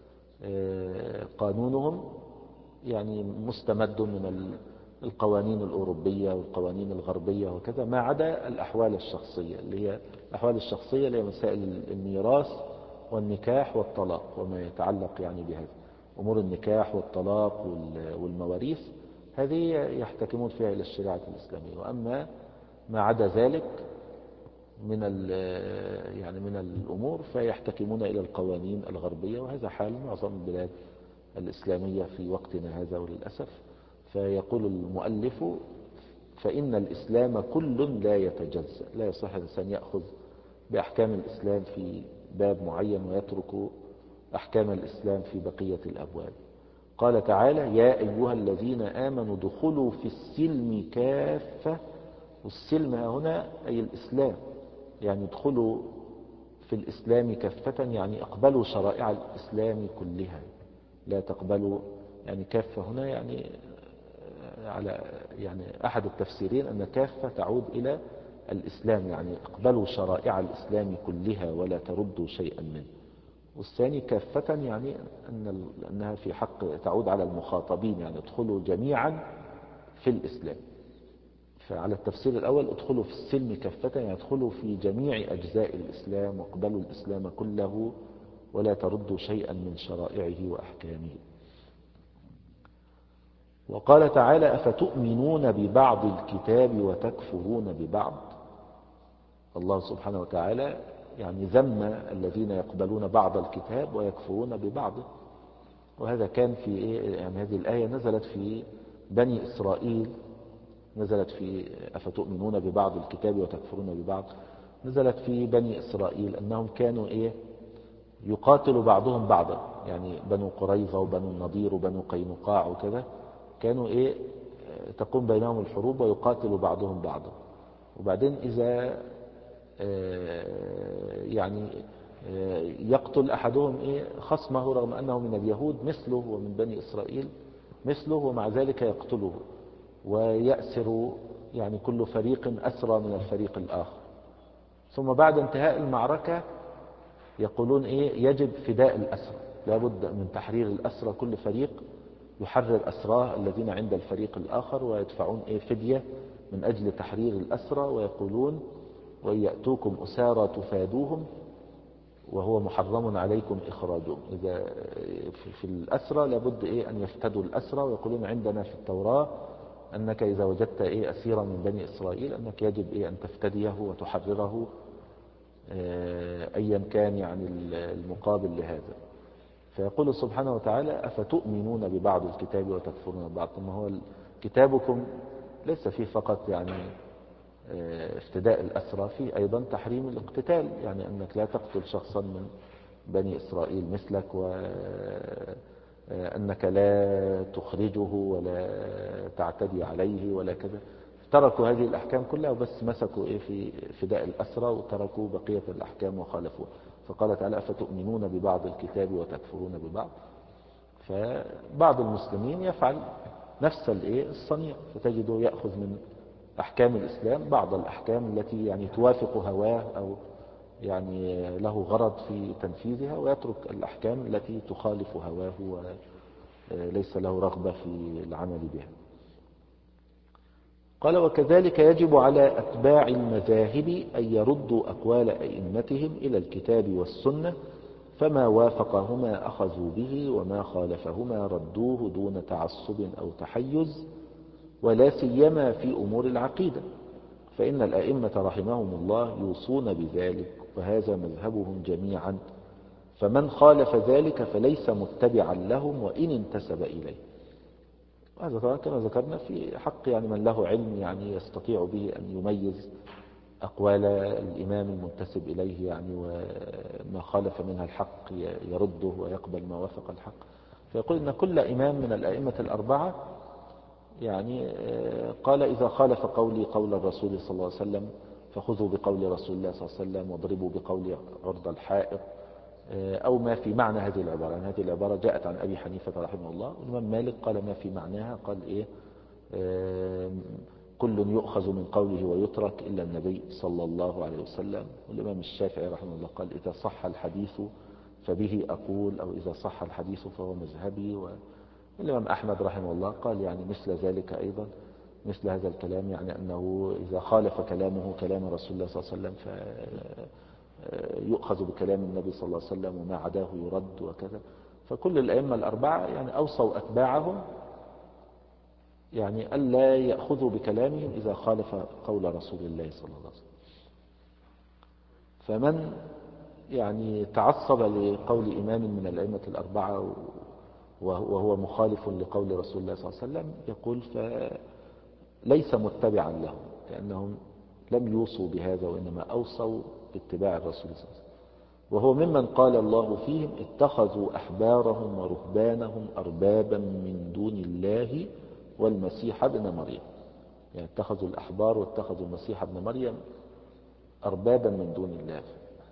قانونهم يعني مستمد من القوانين الأوروبية والقوانين الغربية وكذا، ما عدا الأحوال الشخصية اللي هي الأحوال الشخصية اللي هي مسائل الميراث والنكاح والطلاق وما يتعلق يعني بهذا أمور النكاح والطلاق والمواريث، هذه يحتكمون فيها إلى الشريعة الإسلامية. وأما ما عدا ذلك من يعني من الأمور فيحتكمون إلى القوانين الغربية، وهذا حال معظم البلاد الإسلامية في وقتنا هذا وللأسف. فيقول المؤلف فإن الإسلام كل لا يتجزأ، لا يصح الإنسان يأخذ بأحكام الإسلام في باب معين ويترك أحكام الإسلام في بقية الأبواب. قال تعالى يا أيها الذين آمنوا ادخلوا في السلم كافة، والسلم هنا أي الإسلام، يعني ادخلوا في الإسلام كافة يعني اقبلوا شرائع الإسلام كلها، لا تقبلوا يعني كافة هنا يعني على يعني أحد التفسيرين أن كافة تعود إلى الإسلام، يعني اقبلوا شرائع الإسلام كلها ولا تردوا شيئا منه. والثاني كافة يعني أن أنها في حق تعود على المخاطبين، يعني ادخلوا جميعا في الإسلام. فعلى التفسير الأول ادخلوا في السلم كافة يعني ادخلوا في جميع أجزاء الإسلام واقبلوا الإسلام كله ولا تردوا شيئا من شرائعه وأحكامه. وقال تعالى أفتؤمنون ببعض الكتاب وتكفرون ببعض. الله سبحانه وتعالى يعني ذم الذين يقبلون بعض الكتاب ويكفرون ببعضه، وهذا كان في إيه؟ يعني هذه الآية نزلت في بني إسرائيل، نزلت في أفتؤمنون ببعض الكتاب وتكفرون ببعض، نزلت في بني إسرائيل أنهم كانوا إيه يقاتل بعضهم بعضا، يعني بنو قريظة وبنو النضير وبنو قينقاع وكذا كانوا إيه تقوم بينهم الحروب ويقاتل بعضهم بعضا. وبعدين إذا يعني يقتل أحدهم إيه خصمه رغم أنه من اليهود مثله ومن بني إسرائيل مثله، ومع ذلك يقتله ويأسر يعني كل فريق أسرى من الفريق الآخر. ثم بعد انتهاء المعركة يقولون إيه يجب فداء الأسرى، لابد من تحرير الأسرى، كل فريق يحرر أسراه الذين عند الفريق الآخر ويدفعون إيه فدية من أجل تحرير الأسرى، ويقولون وإن يأتوكم أسارى تفادوهم وهو محرم عليكم إخراجهم. إذا في الأسرى لابد إيه أن يفتدوا الأسرى، ويقولون عندنا في التوراة أنك إذا وجدت إيه أسيرا من بني إسرائيل أنك يجب إيه أن تفتديه وتحرره أيا كان يعني المقابل لهذا. فيقول سبحانه وتعالى أفتؤمنون ببعض الكتاب وتكفرون ببعض. ثم هو كتابكم ليس فيه فقط يعني افتداء الأسرى، فيه أيضا تحريم الاقتتال، يعني أنك لا تقتل شخصا من بني إسرائيل مثلك، وأنك لا تخرجه ولا تعتدي عليه ولا كذا. تركوا هذه الأحكام كلها وبس مسكوا إيه في فداء الأسرى وتركوا بقية الأحكام وخالفوها. فقال تعالى أفتؤمنون ببعض الكتاب وتكفرون ببعض. فبعض المسلمين يفعل نفس الصنيع، فتجده يأخذ من أحكام الإسلام بعض الأحكام التي يعني توافق هواه أو يعني له غرض في تنفيذها، ويترك الأحكام التي تخالف هواه ليس له رغبة في العمل بها. قال وكذلك يجب على أتباع المذاهب أن يردوا أقوال أئمتهم إلى الكتاب والسنة، فما وافقهما أخذوا به وما خالفهما ردوه دون تعصب أو تحيز، ولا سيما في أمور العقيدة، فإن الأئمة رحمهم الله يوصون بذلك وهذا مذهبهم جميعا، فمن خالف ذلك فليس متبعا لهم وإن انتسب إليه. هذا كما ذكرنا في حق يعني من له علم يعني يستطيع به أن يميز أقوال الإمام المنتسب إليه يعني، وما خالف منها الحق يرده ويقبل ما وافق الحق. فيقول إن كل إمام من الأئمة الأربعة يعني قال إذا خالف قولي قول الرسول صلى الله عليه وسلم فخذوا بقول رسول الله صلى الله عليه وسلم واضربوا بقول عرض الحائط، أو ما في معنى هذه العبارة. يعني هذه العبارة جاءت عن أبي حنيفة رحمه الله، والإمام مالك قال ما في معناها، قال إيه كل يؤخذ من قوله ويترك إلا النبي صلى الله عليه وسلم. والإمام الشافعي رحمه الله قال إذا صح الحديث فبه أقول، أو إذا صح الحديث فهو مذهبي. والإمام أحمد رحمه الله قال يعني مثل ذلك أيضا، مثل هذا الكلام، يعني أنه إذا خالف كلامه كلام رسول الله صلى الله عليه وسلم فيؤخذ بكلام النبي صلى الله عليه وسلم وما عداه يرد وكذا. فكل الأئمة الأربعة يعني أوصوا أتباعهم يعني ألا يأخذوا بكلامهم إذا خالف قول رسول الله صلى الله عليه وسلم. فمن يعني تعصب لقول إمام من الأئمة الأربعة وهو مخالف لقول رسول الله صلى الله عليه وسلم يقول فليس متبعا له، لأنهم لم يوصوا بهذا وإنما أوصوا باتباع الرسول صلى الله عليه وسلم. وهو ممن قال الله فيهم اتخذوا أحبارهم ورهبانهم أربابا من دون الله والمسيح ابن مريم. يعني اتخذوا الأحبار واتخذوا المسيح ابن مريم أربابا من دون الله.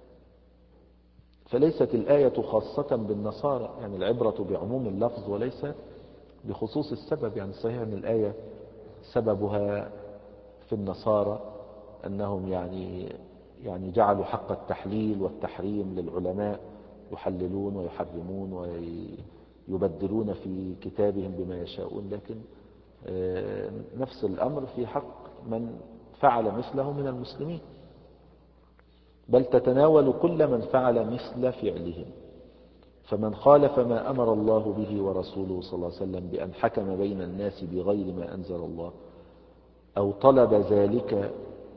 فليست الآية خاصة بالنصارى، يعني العبرة بعموم اللفظ وليس بخصوص السبب. يعني صحيح أن الآية سببها في النصارى أنهم يعني يعني جعلوا حق التحليل والتحريم للعلماء، يحللون ويحرمون ويبدلون في كتابهم بما يشاءون، لكن نفس الأمر في حق من فعل مثله من المسلمين، بل تتناول كل من فعل مثل فعلهم. فمن خالف ما أمر الله به ورسوله صلى الله عليه وسلم بأن حكم بين الناس بغير ما أنزل الله، أو طلب ذلك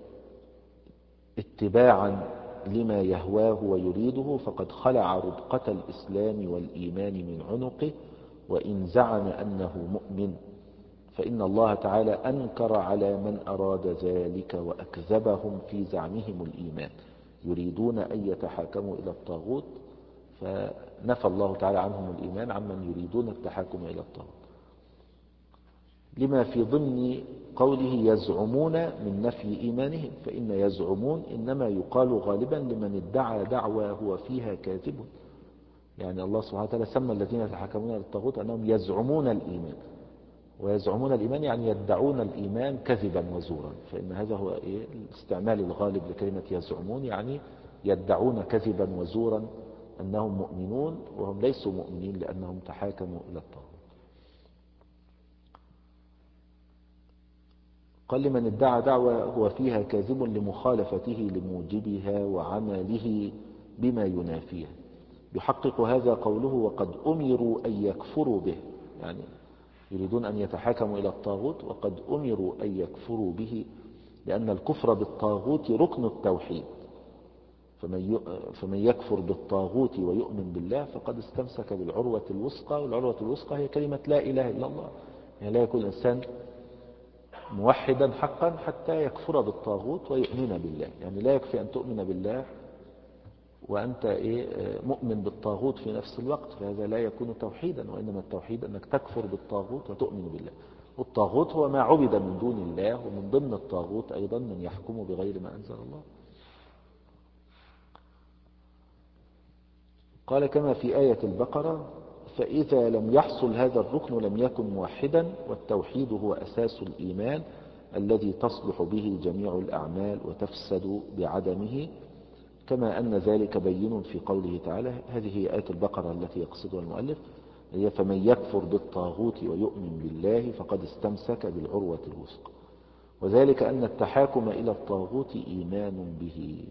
اتباعا لما يهواه ويريده، فقد خلع ربقة الإسلام والإيمان من عنقه، وإن زعم أنه مؤمن، فإن الله تعالى أنكر على من أراد ذلك وأكذبهم في زعمهم الإيمان، يريدون أن يتحاكموا إلى الطاغوت، فنفى الله تعالى عنهم الإيمان عمن يريدون التحاكم إلى الطاغوت، لما في ضمن قوله يزعمون من نفي إيمانهم، فإن يزعمون إنما يقال غالبا لمن ادعى دعوى هو فيها كاذب. يعني الله سبحانه وتعالى سمى الذين يتحاكمون إلى الطاغوت أنهم يزعمون الإيمان، ويزعمون الإيمان يعني يدعون الإيمان كذبا وزورا، فإن هذا هو إيه الاستعمال الغالب لكلمة يزعمون، يعني يدعون كذبا وزورا أنهم مؤمنون وهم ليسوا مؤمنين لأنهم تحاكموا إلى الطاغوت. قال لمن ادعى دعوى هو فيها كاذب لمخالفته لموجبها وعمله بما ينافيها، يحقق هذا قوله وقد أمروا أن يكفروا به، يعني يريدون أن يتحاكموا إلى الطاغوت وقد أمروا أن يكفروا به، لأن الكفر بالطاغوت ركن التوحيد، فمن يكفر بالطاغوت ويؤمن بالله فقد استمسك بالعروة الوثقى، والعروة الوثقى هي كلمة لا إله إلا الله. يعني لا يكون الإنسان موحدا حقا حتى يكفر بالطاغوت ويؤمن بالله، يعني لا يكفي أن تؤمن بالله وأنت إيه مؤمن بالطاغوت في نفس الوقت، فهذا لا يكون توحيدا، وإنما التوحيد أنك تكفر بالطاغوت وتؤمن بالله. والطاغوت هو ما عبد من دون الله، ومن ضمن الطاغوت أيضا من يحكم بغير ما أنزل الله. قال كما في آية البقرة فإذا لم يحصل هذا الركن لم يكن موحدا، والتوحيد هو أساس الإيمان الذي تصلح به جميع الأعمال وتفسد بعدمه، كما أن ذلك بين في قوله تعالى. هذه هي آية البقرة التي يقصدها المؤلف، هي فمن يكفر بالطاغوت ويؤمن بالله فقد استمسك بالعروة الوثقى، وذلك أن التحاكم إلى الطاغوت إيمان به.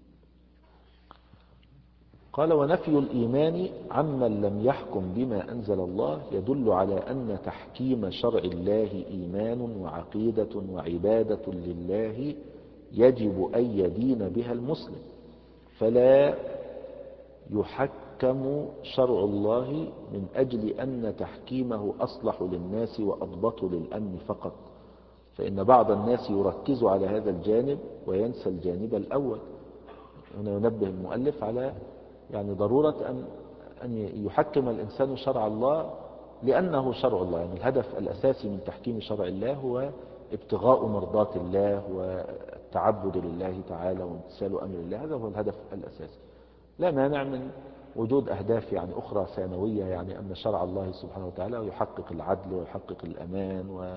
قال ونفي الإيمان عمن لم يحكم بما أنزل الله يدل على أن تحكيم شرع الله إيمان وعقيدة وعبادة لله يجب أن يدين بها المسلم، فلا يحكم شرع الله من أجل أن تحكيمه أصلح للناس وأضبط للأمن فقط، فإن بعض الناس يركز على هذا الجانب وينسى الجانب الأول. هنا ينبه المؤلف على يعني ضرورة أن أن يحكم الإنسان شرع الله لأنه شرع الله، يعني الهدف الأساسي من تحكيم شرع الله هو ابتغاء مرضات الله والتعبد لله تعالى وامتثال أمر الله، هذا هو الهدف الأساسي. لا مانع من وجود أهداف يعني أخرى ثانوية، يعني أن شرع الله سبحانه وتعالى يحقق العدل ويحقق الأمان و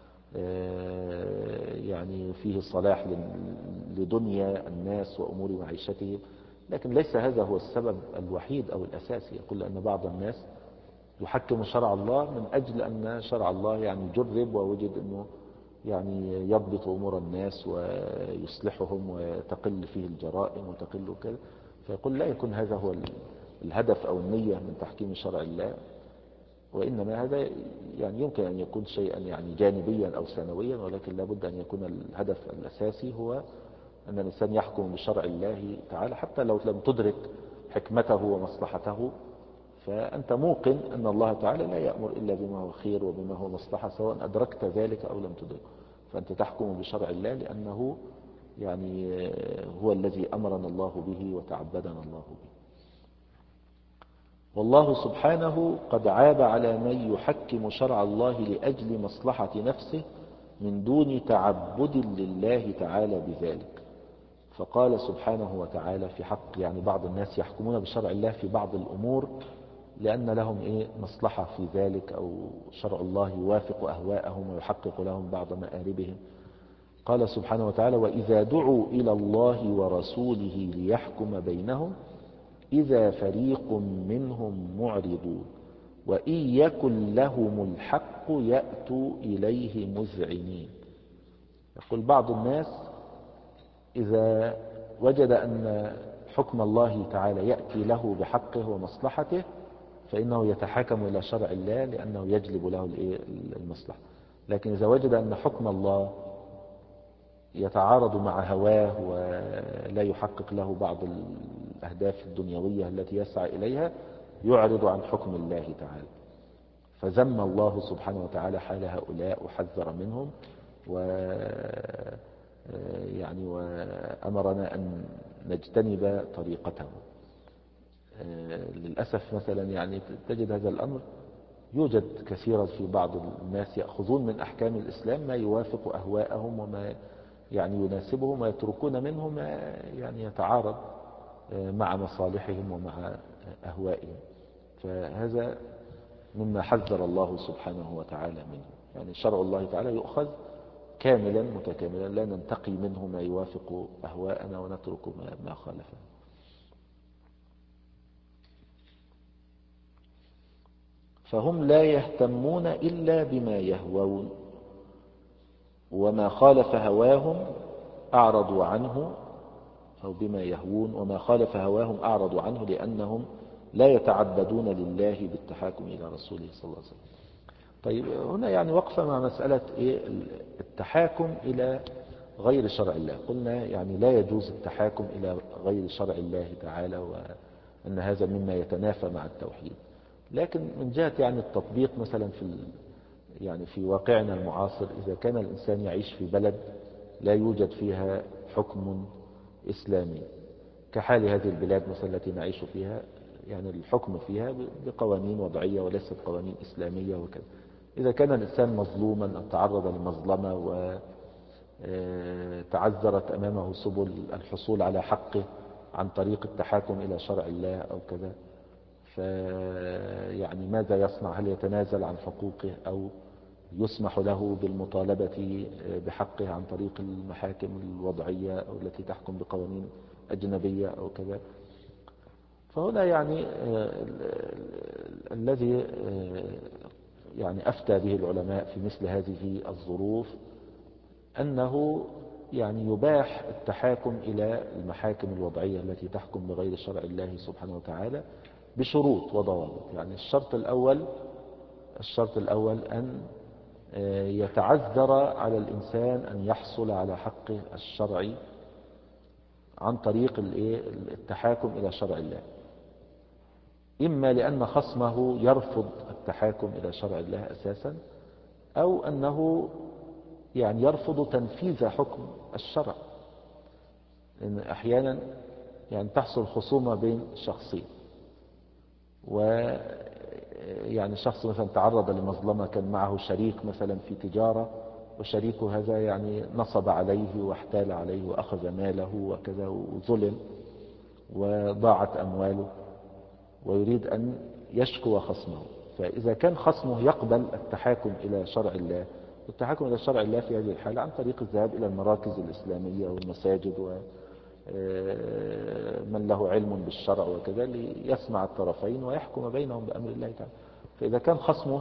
يعني فيه الصلاح لدنيا الناس وأمور معيشتهم، لكن ليس هذا هو السبب الوحيد أو الأساسي. يقول أن بعض الناس يحكم شرع الله من أجل أن شرع الله يعني جرب ووجد أنه يعني يضبط أمور الناس ويصلحهم وتقل فيه الجرائم وتقل كذا، فيقول لا يكون هذا هو الهدف أو النية من تحكيم شرع الله، وإنما هذا يعني يمكن أن يكون شيئا يعني جانبيا أو ثانويا، ولكن لا بد أن يكون الهدف الأساسي هو أن الإنسان يحكم بشرع الله تعالى، حتى لو لم تدرك حكمته ومصلحته، فأنت موقن أن الله تعالى لا يأمر إلا بما هو خير وبما هو مصلحة، سواء أدركت ذلك أو لم تدرك، فأنت تحكم بشرع الله لأنه يعني هو الذي أمرنا الله به وتعبدنا الله به. والله سبحانه قد عاب على من يحكم شرع الله لأجل مصلحة نفسه من دون تعبد لله تعالى بذلك، فقال سبحانه وتعالى في حق يعني بعض الناس يحكمون بشرع الله في بعض الأمور لأن لهم إيه مصلحة في ذلك، أو شرع الله يوافق أهواءهم ويحقق لهم بعض مآربهم. قال سبحانه وتعالى وإذا دعوا إلى الله ورسوله ليحكم بينهم إذا فريق منهم معرضون وإن يكن لهم الحق يأتوا إليه مذعنين. يقول بعض الناس إذا وجد أن حكم الله تعالى يأتي له بحقه ومصلحته فإنه يتحاكم إلى شرع الله لأنه يجلب له المصلحة، لكن إذا وجد أن حكم الله يتعارض مع هواه ولا يحقق له بعض الأهداف الدنيوية التي يسعى إليها يعرض عن حكم الله تعالى، فذم الله سبحانه وتعالى حال هؤلاء وحذر منهم و يعني وأمرنا أن نجتنب طريقتهم. للأسف مثلا يعني تجد هذا الأمر يوجد كثيرا في بعض الناس يأخذون من أحكام الإسلام ما يوافق أهواءهم وما يعني يناسبهم ويتركون منه ما يعني يتعارض مع مصالحهم ومع أهوائهم، فهذا مما حذر الله سبحانه وتعالى منه. يعني شرع الله تعالى يؤخذ كاملا متكاملا، لا ننتقي منه ما يوافق أهواءنا ونترك ما خالفه. فهم لا يهتمون إلا بما يهوون وما خالف هواهم أعرضوا عنه، أو بما يهوون وما خالف هواهم أعرضوا عنه لأنهم لا يتعبدون لله بالتحاكم إلى رسوله صلى الله عليه وسلم. طيب هنا يعني وقفة مع مسألة إيه التحاكم إلى غير شرع الله. قلنا يعني لا يجوز التحاكم إلى غير شرع الله تعالى وأن هذا مما يتنافى مع التوحيد، لكن من جهة يعني التطبيق مثلا في يعني في واقعنا المعاصر، إذا كان الإنسان يعيش في بلد لا يوجد فيها حكم إسلامي كحال هذه البلاد مثلا التي نعيش فيها، يعني الحكم فيها بقوانين وضعية وليست قوانين إسلامية وكذا، إذا كان الإنسان مظلوما أو تعرض لمظلمة وتعذرت أمامه سبل الحصول على حقه عن طريق التحاكم إلى شرع الله أو كذا، فيعني ماذا يصنع؟ هل يتنازل عن حقوقه أو يسمح له بالمطالبة بحقه عن طريق المحاكم الوضعية أو التي تحكم بقوانين أجنبية أو كذا؟ فهنا يعني الذي يعني أفتى به العلماء في مثل هذه الظروف أنه يعني يباح التحاكم إلى المحاكم الوضعية التي تحكم بغير شرع الله سبحانه وتعالى بشروط وضوابط. يعني الشرط الأول الشرط الأول أن يتعذر على الإنسان أن يحصل على حقه الشرعي عن طريق التحاكم إلى شرع الله، إما لأن خصمه يرفض التحاكم إلى شرع الله أساسا، أو أنه يعني يرفض تنفيذ حكم الشرع. لأن أحيانا يعني تحصل خصومة بين شخصين، ويعني شخص مثلا تعرض لمظلمة، كان معه شريك مثلا في تجارة، وشريكه هذا يعني نصب عليه واحتال عليه وأخذ ماله وكذا وظلم وضاعت أمواله، ويريد أن يشكو خصمه. فإذا كان خصمه يقبل التحاكم إلى شرع الله، التحاكم إلى شرع الله في هذه الحالة عن طريق الذهاب إلى المراكز الإسلامية والمساجد ومن له علم بالشرع وكذا ليسمع الطرفين ويحكم بينهم بأمر الله تعالى. فإذا كان خصمه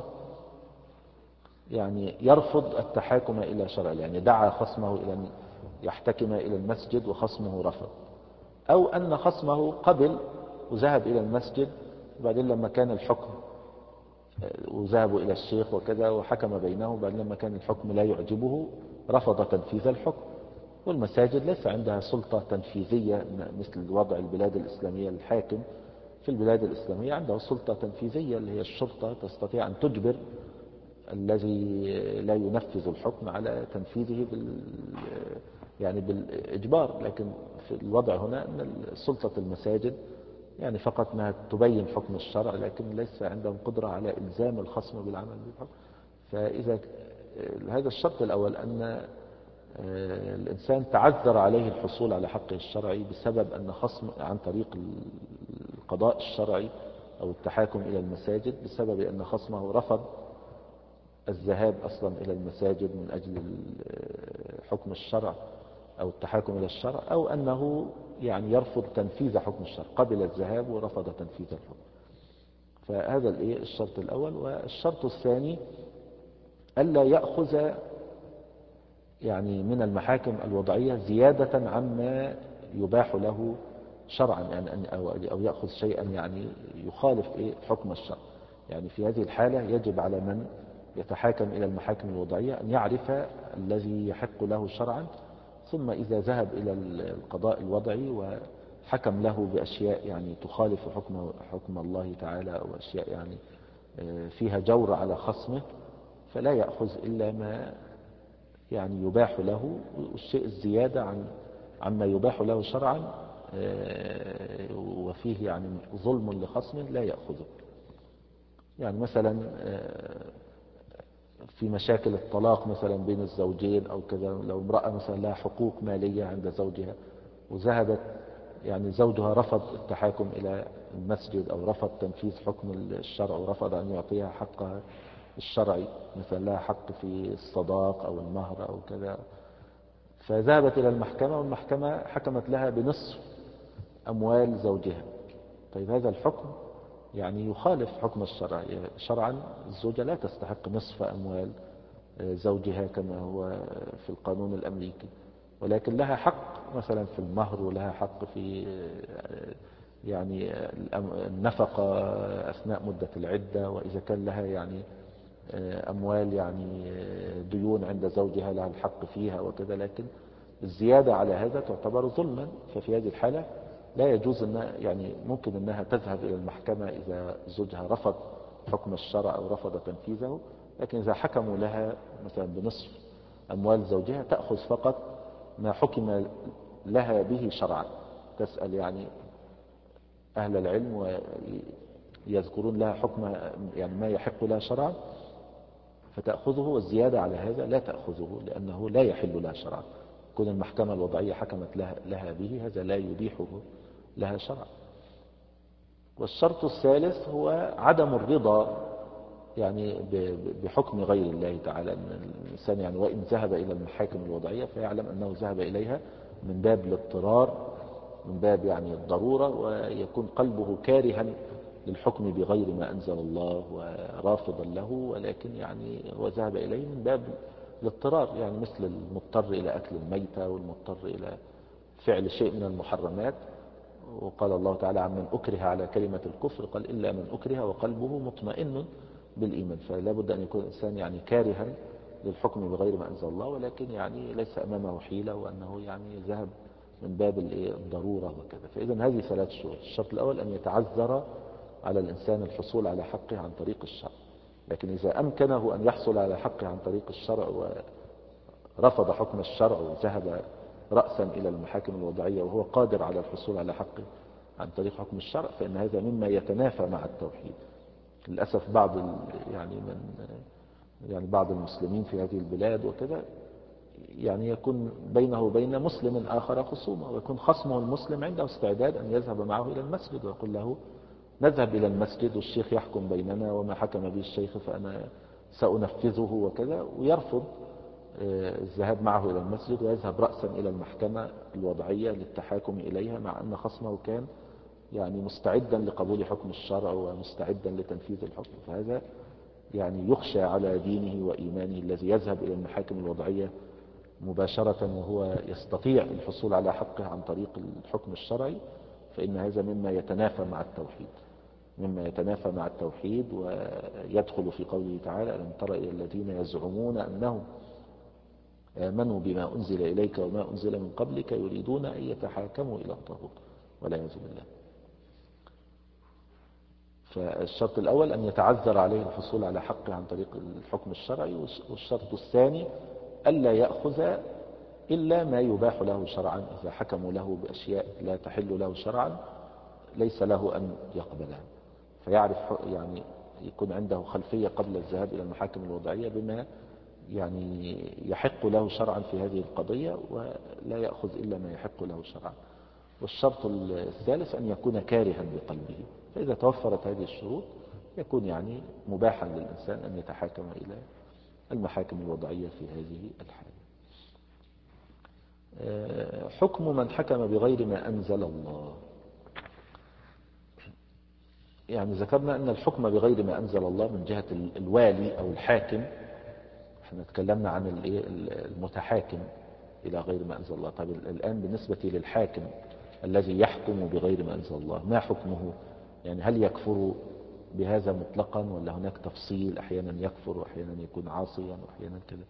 يعني يرفض التحاكم إلى شرع الله، يعني دعا خصمه إلى أن يحتكم إلى المسجد وخصمه رفض، أو أن خصمه قبل وذهب إلى المسجد، وبعدين لما كان الحكم وذهبوا إلى الشيخ وكذا وحكم بينهم، وبعدين لما كان الحكم لا يعجبه رفض تنفيذ الحكم. والمساجد ليس عندها سلطة تنفيذية مثل وضع البلاد الإسلامية. الحاكم في البلاد الإسلامية عنده سلطة تنفيذية اللي هي الشرطة، تستطيع أن تجبر الذي لا ينفذ الحكم على تنفيذه بال يعني بالإجبار. لكن في الوضع هنا أن سلطة المساجد يعني فقط أنها تبين حكم الشرع، لكن ليس عندهم قدرة على إلزام الخصم بالعمل بالحكم. فإذا هذا الشرط الأول أن الإنسان تعذر عليه الحصول على حقه الشرعي بسبب أن خصم عن طريق القضاء الشرعي أو التحاكم إلى المساجد، بسبب أن خصمه رفض الذهاب أصلا إلى المساجد من أجل حكم الشرع أو التحاكم إلى الشرع، أو أنه يعني يرفض تنفيذ حكم الشرع، قبل الذهاب ورفض تنفيذ الحكم. فهذا الشرط الأول. والشرط الثاني ألا يأخذ يعني من المحاكم الوضعية زيادة عما يباح له شرعا، يعني أو يأخذ شيئا يعني يخالف حكم الشرع. يعني في هذه الحالة يجب على من يتحاكم إلى المحاكم الوضعية أن يعرف الذي يحق له شرعا، ثم إذا ذهب إلى القضاء الوضعي وحكم له بأشياء يعني تخالف حكم حكم الله تعالى، أو أشياء يعني فيها جور على خصمه، فلا يأخذ إلا ما يعني يباح له، والشيء الزيادة عن عما يباح له شرعا وفيه يعني ظلم لخصمه لا يأخذه. يعني مثلا في مشاكل الطلاق مثلا بين الزوجين أو كذا، لو امرأة مثلا لها حقوق مالية عند زوجها، وذهبت يعني زوجها رفض التحاكم إلى المسجد أو رفض تنفيذ حكم الشرع ورفض أن يعطيها حقها الشرعي، مثلا لها حق في الصداق أو المهر أو كذا، فذهبت إلى المحكمة والمحكمة حكمت لها بنصف أموال زوجها. طيب هذا الحكم يعني يخالف حكم الشرع. شرعا الزوجة لا تستحق نصف أموال زوجها كما هو في القانون الأمريكي، ولكن لها حق مثلا في المهر، ولها حق في يعني النفقة أثناء مدة العدة، وإذا كان لها يعني أموال يعني ديون عند زوجها لها الحق فيها وكذا. لكن الزيادة على هذا تعتبر ظلما. ففي هذه الحالة لا يجوز أن يعني ممكن أنها تذهب إلى المحكمة إذا زوجها رفض حكم الشرع أو رفض تنفيذه، لكن إذا حكموا لها مثلا بنصف أموال زوجها تأخذ فقط ما حكم لها به شرعا. تسأل يعني أهل العلم ويذكرون لها حكم يعني ما يحق لها شرعا فتأخذه، والزيادة على هذا لا تأخذه لأنه لا يحل لها شرعا. كون المحكمة الوضعية حكمت لها, لها به هذا لا يبيحه لها شرعا. والشرط الثالث هو عدم الرضا يعني بحكم غير الله تعالى. أن الإنسان يعني وإن ذهب إلى المحاكم الوضعية فيعلم أنه ذهب إليها من باب الاضطرار، من باب يعني الضرورة، ويكون قلبه كارها للحكم بغير ما أنزل الله ورافضا له، ولكن يعني هو ذهب إليه من باب الاضطرار، يعني مثل المضطر إلى أكل الميتة والمضطر إلى فعل شيء من المحرمات. وقال الله تعالى عمن أكره على كلمة الكفر قال إلا من أكره وقلبه مطمئن بالإيمان. فلا بد أن يكون الإنسان يعني كارها للحكم بغير ما أنزل الله، ولكن يعني ليس أمامه حيلة، وأنه يعني ذهب من باب الضرورة وكذا. فإذا هذه ثلاث شروط. الشرط الأول أن يتعذر على الإنسان الحصول على حقه عن طريق الشرع، لكن إذا أمكنه أن يحصل على حقه عن طريق الشرع ورفض حكم الشرع وذهب رأسا إلى المحاكم الوضعية وهو قادر على الحصول على حقه عن طريق حكم الشرع، فإن هذا مما يتنافى مع التوحيد. للأسف بعض يعني من يعني بعض المسلمين في هذه البلاد وكذا يعني يكون بينه وبين مسلم آخر خصومة، ويكون خصمه المسلم عنده استعداد أن يذهب معه إلى المسجد ويقول له نذهب إلى المسجد والشيخ يحكم بيننا وما حكم به الشيخ فأنا سأنفذه وكذا، ويرفض الذهاب معه إلى المسجد ويذهب رأسا إلى المحكمة الوضعية للتحاكم إليها، مع أن خصمه كان يعني مستعدا لقبول حكم الشرع ومستعدا لتنفيذ الحكم. فهذا يعني يخشى على دينه وإيمانه الذي يذهب إلى المحاكم الوضعية مباشرة وهو يستطيع الحصول على حقه عن طريق الحكم الشرعي، فإن هذا مما يتنافى مع التوحيد مما يتنافى مع التوحيد ويدخل في قوله تعالى ألم تر إلى الذين يزعمون أنهم آمنوا بما أنزل إليك وما أنزل من قبلك يريدون أن يتحاكموا إلى الطاغوت والعياذ بالله. فالشرط الأول أن يتعذر عليه الحصول على حقه عن طريق الحكم الشرعي، والشرط الثاني ألا يأخذ إلا ما يباح له شرعا. إذا حكموا له بأشياء لا تحل له شرعا ليس له أن يقبلها، فيعرف يعني يكون عنده خلفية قبل الذهاب إلى المحاكم الوضعية بما يعني يحق له شرعا في هذه القضية، ولا يأخذ إلا ما يحق له شرعا. والشرط الثالث أن يكون كارها بقلبه، فإذا توفرت هذه الشروط يكون يعني مباحا للإنسان أن يتحاكم إلى المحاكم الوضعية في هذه الحالة. حكم من حكم بغير ما أنزل الله. يعني ذكرنا أن الحكم بغير ما أنزل الله من جهة الوالي أو الحاكم، احنا تكلمنا عن المتحاكم إلى غير ما أنزل الله. طيب الآن بالنسبة للحاكم الذي يحكم بغير ما أنزل الله ما حكمه؟ يعني هل يكفر بهذا مطلقا ولا هناك تفصيل؟ أحيانا يكفر وأحيانا يكون عاصيا وأحيانا كذا.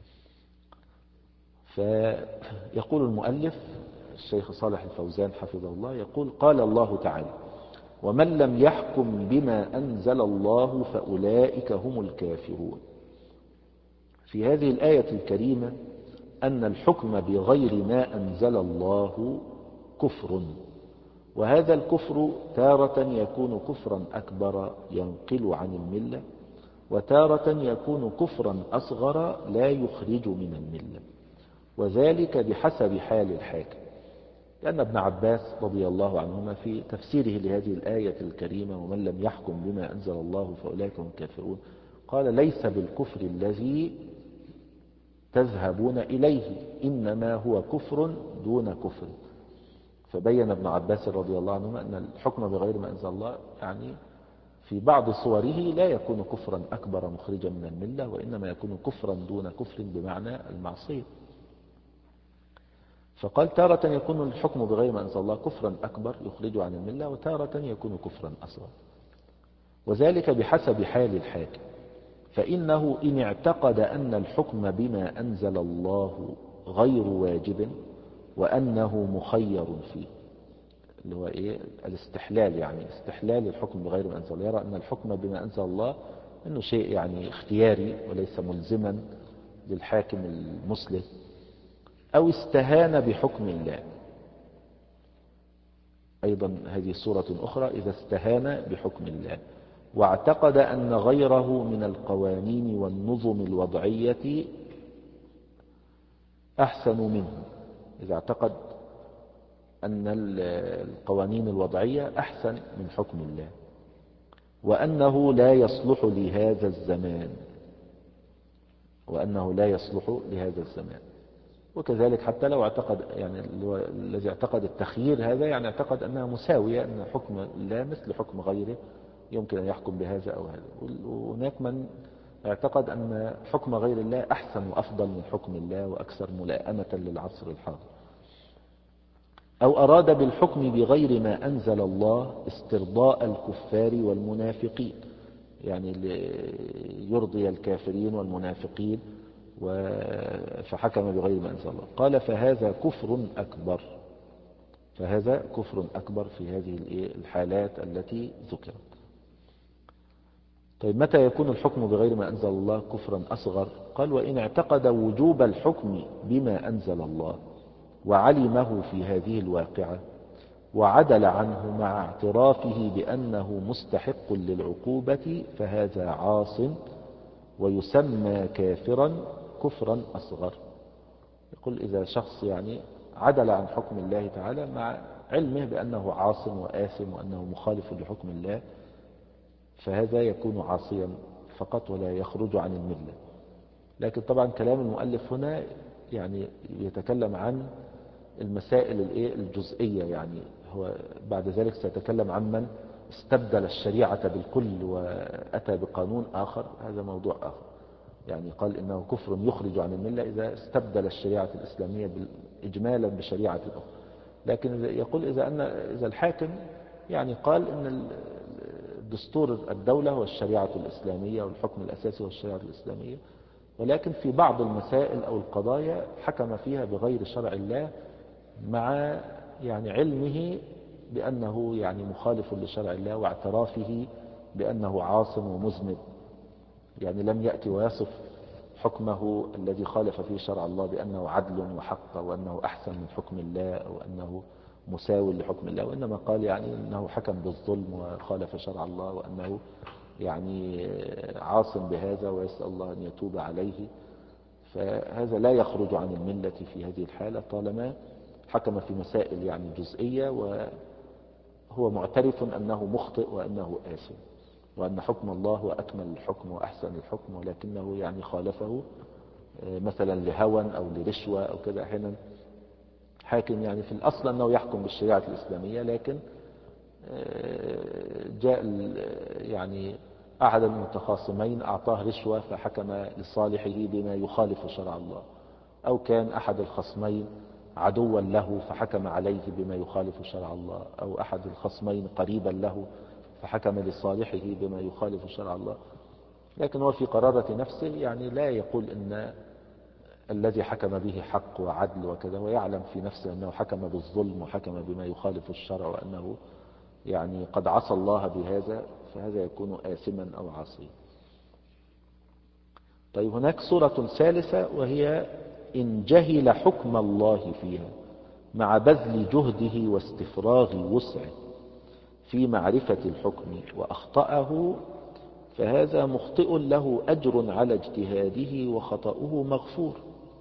فيقول المؤلف الشيخ صالح الفوزان حفظه الله يقول قال الله تعالى ومن لم يحكم بما أنزل الله فأولئك هم الكافرون. في هذه الآية الكريمة أن الحكم بغير ما أنزل الله كفر، وهذا الكفر تارة يكون كفرا أكبر ينقل عن الملة، وتارة يكون كفرا أصغر لا يخرج من الملة، وذلك بحسب حال الحاكم. لأن ابن عباس رضي الله عنهما في تفسيره لهذه الآية الكريمة ومن لم يحكم بما أنزل الله فأولئك هم الكافرون قال ليس بالكفر الذي تذهبون إليه، إنما هو كفر دون كفر. فبين ابن عباس رضي الله عنهما أن الحكم بغير ما أنزل الله يعني في بعض صوره لا يكون كفرا أكبر مخرجا من الملة، وإنما يكون كفرا دون كفر بمعنى المعصية. فقال تارة يكون الحكم بغير ما أنزل الله كفرا أكبر يخرج عن الملة، وتارة يكون كفرا أصغر، وذلك بحسب حال الحاكم. فإنه إن اعتقد أن الحكم بما أنزل الله غير واجب وأنه مخير فيه، اللي هو إيه الاستحلال، يعني استحلال الحكم بغير ما أنزل الله، يرى أن الحكم بما أنزل الله أنه شيء يعني اختياري وليس ملزما للحاكم المسلم، أو استهان بحكم الله. أيضا هذه صورة أخرى إذا استهان بحكم الله واعتقد أن غيره من القوانين والنظم الوضعية أحسن منه، إذا اعتقد أن القوانين الوضعية أحسن من حكم الله وأنه لا يصلح لهذا الزمان وأنه لا يصلح لهذا الزمان وكذلك حتى لو اعتقد يعني الذي اعتقد التخيير هذا يعني اعتقد أنها مساوية، أن حكم الله مثل حكم غيره يمكن أن يحكم بهذا أو هذا. وهناك من اعتقد أن حكم غير الله أحسن وأفضل من حكم الله وأكثر ملائمة للعصر الحاضر. أو أراد بالحكم بغير ما أنزل الله استرضاء الكفار والمنافقين، يعني يرضي الكافرين والمنافقين فحكم بغير ما أنزل الله. قال فهذا كفر أكبر، فهذا كفر أكبر في هذه الحالات التي ذكرت. طيب متى يكون الحكم بغير ما أنزل الله كفرا أصغر؟ قال وإن اعتقد وجوب الحكم بما أنزل الله وعلمه في هذه الواقعة وعدل عنه مع اعترافه بأنه مستحق للعقوبة فهذا عاص ويسمى كافرا كفرا أصغر. يقول إذا شخص يعني عدل عن حكم الله تعالى مع علمه بأنه عاص وآثم وأنه مخالف لحكم الله، فهذا يكون عاصيا فقط ولا يخرج عن الملة. لكن طبعا كلام المؤلف هنا يعني يتكلم عن المسائل الجزئية، يعني هو بعد ذلك سيتكلم عن من استبدل الشريعة بالكل وأتى بقانون آخر، هذا موضوع آخر. يعني قال إنه كفر يخرج عن الملة إذا استبدل الشريعة الإسلامية إجمالا بشريعة أخرى. لكن يقول إذا أن إذا الحاكم يعني قال إن دستور الدولة هو الشريعة الإسلامية والحكم الأساسي هو الشريعة الإسلامية، ولكن في بعض المسائل أو القضايا حكم فيها بغير شرع الله مع يعني علمه بأنه يعني مخالف لشرع الله واعترافه بأنه عاص ومذنب، يعني لم يأتي ويصف حكمه الذي خالف فيه شرع الله بأنه عدل وحق وأنه أحسن من حكم الله أو أنه مساوي لحكم الله، وإنما قال يعني أنه حكم بالظلم وخالف شرع الله وأنه يعني عاص بهذا ويسأل الله أن يتوب عليه. فهذا لا يخرج عن الملة في هذه الحالة طالما حكم في مسائل يعني جزئية وهو معترف أنه مخطئ وأنه آثم وأن حكم الله هو أكمل الحكم وأحسن الحكم، ولكنه يعني خالفه مثلا لهوى أو لرشوة أو كذا. أحيانا حاكم يعني في الأصل أنه يحكم بالشريعة الإسلامية، لكن جاء يعني أحد المتخاصمين أعطاه رشوة فحكم لصالحه بما يخالف شرع الله، أو كان أحد الخصمين عدوا له فحكم عليه بما يخالف شرع الله، أو أحد الخصمين قريبا له فحكم لصالحه بما يخالف شرع الله. لكن هو في قرارة نفسه يعني لا يقول إن الذي حكم به حق وعدل وكذا، ويعلم في نفسه أنه حكم بالظلم وحكم بما يخالف الشرع وأنه يعني قد عصى الله بهذا، فهذا يكون آثما أو عاصيا. طيب هناك صورة ثالثة وهي إن جهل حكم الله فيها مع بذل جهده واستفراغ وسعه في معرفة الحكم وأخطأه فهذا مخطئ له أجر على اجتهاده وخطأه مغفور.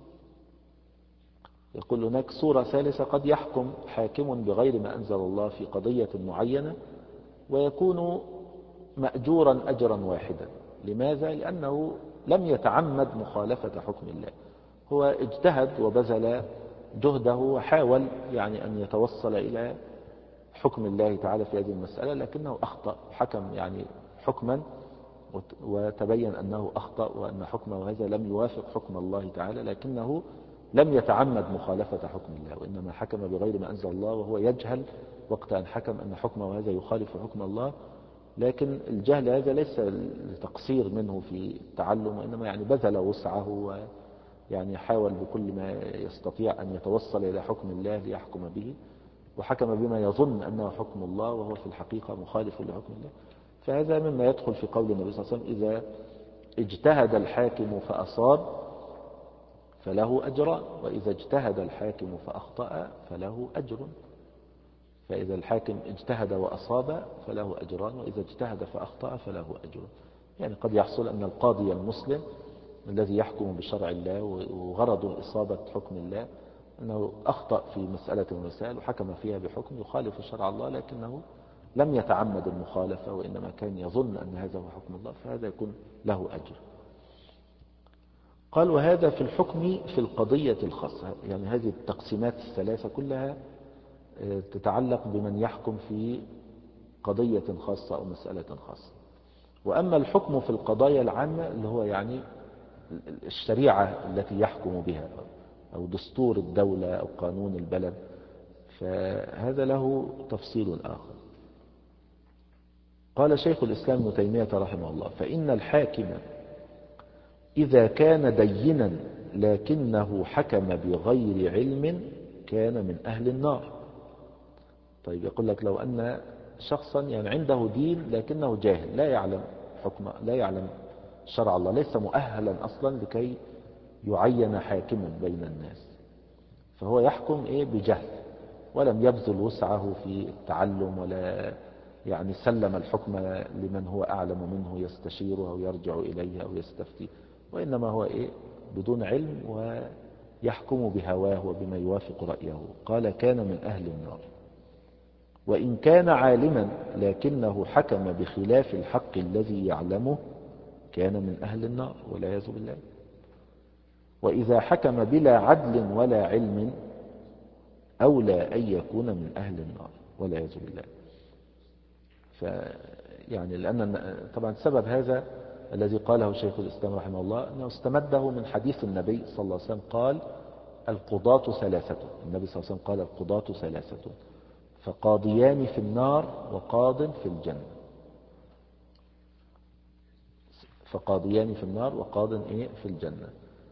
يقول هناك صورة ثالثة قد يحكم حاكم بغير ما أنزل الله في قضية معينة ويكون مأجورا أجرا واحدا. لماذا؟ لأنه لم يتعمد مخالفة حكم الله، هو اجتهد وبذل جهده وحاول يعني أن يتوصل إلى حكم الله تعالى في هذه المسألة، لكنه أخطأ، حكم يعني حكما وتبين أنه أخطأ وأن حكمه هذا لم يوافق حكم الله تعالى، لكنه لم يتعمد مخالفة حكم الله، وإنما حكم بغير ما أنزل الله وهو يجهل وقت أن حكم أن حكمه هذا يخالف حكم الله. لكن الجهل هذا ليس لتقصير منه في التعلم، وإنما يعني بذل وسعه ويعني حاول بكل ما يستطيع أن يتوصل إلى حكم الله ليحكم به، وحكم بما يظن أنه حكم الله وهو في الحقيقة مخالف لحكم الله. فهذا مما يدخل في قول النبي صلى الله عليه وسلم إذا اجتهد الحاكم فأصاب فله أجران، وإذا اجتهد الحاكم فأخطأ فله أجر. فإذا الحاكم اجتهد وأصاب فله أجران، وإذا اجتهد فأخطأ فله أجر. يعني قد يحصل أن القاضي المسلم الذي يحكم بشرع الله وغرضه إصابة حكم الله أنه أخطأ في مسألة من المسائل وحكم فيها بحكم يخالف شرع الله، لكنه لم يتعمد المخالفة وإنما كان يظن أن هذا هو حكم الله، فهذا يكون له أجر. قال وهذا في الحكم في القضية الخاصة، يعني هذه التقسيمات الثلاثة كلها تتعلق بمن يحكم في قضية خاصة أو مسألة خاصة. وأما الحكم في القضايا العامة اللي هو يعني الشريعة التي يحكم بها أو دستور الدولة أو قانون البلد، فهذا له تفصيل آخر. قال شيخ الإسلام ابن تيمية رحمه الله: فإن الحاكم إذا كان دينا لكنه حكم بغير علم كان من أهل النار. طيب يقول لك لو أن شخصا يعني عنده دين لكنه جاهل، لا يعلم حكم، لا يعلم شرع الله، ليس مؤهلا أصلا لكي يعين حاكما بين الناس، فهو يحكم إيه بجهل، ولم يبذل وسعه في التعلم، ولا يعني سلم الحكم لمن هو أعلم منه يستشيره أو يرجع إليه أو يستفتي، وإنما هو إيه بدون علم ويحكم بهواه وبما يوافق رأيه. قال كان من أهل النار. وإن كان عالما لكنه حكم بخلاف الحق الذي يعلمه كان من أهل النار والعياذ بالله. وإذا حكم بلا عدل ولا علم أولى أن يكون من أهل النار والعياذ بالله. فيعني لأن طبعا سبب هذا الذي قاله شيخ الإسلام رحمه الله أنه استمده من حديث النبي صلى الله عليه وسلم قال: القضاة ثلاثة. النبي صلى الله عليه وسلم قال: القضاة ثلاثة، فقاضيان في النار وقاض في الجنة. فقاضيان في النار وقاض إيه في الجنة.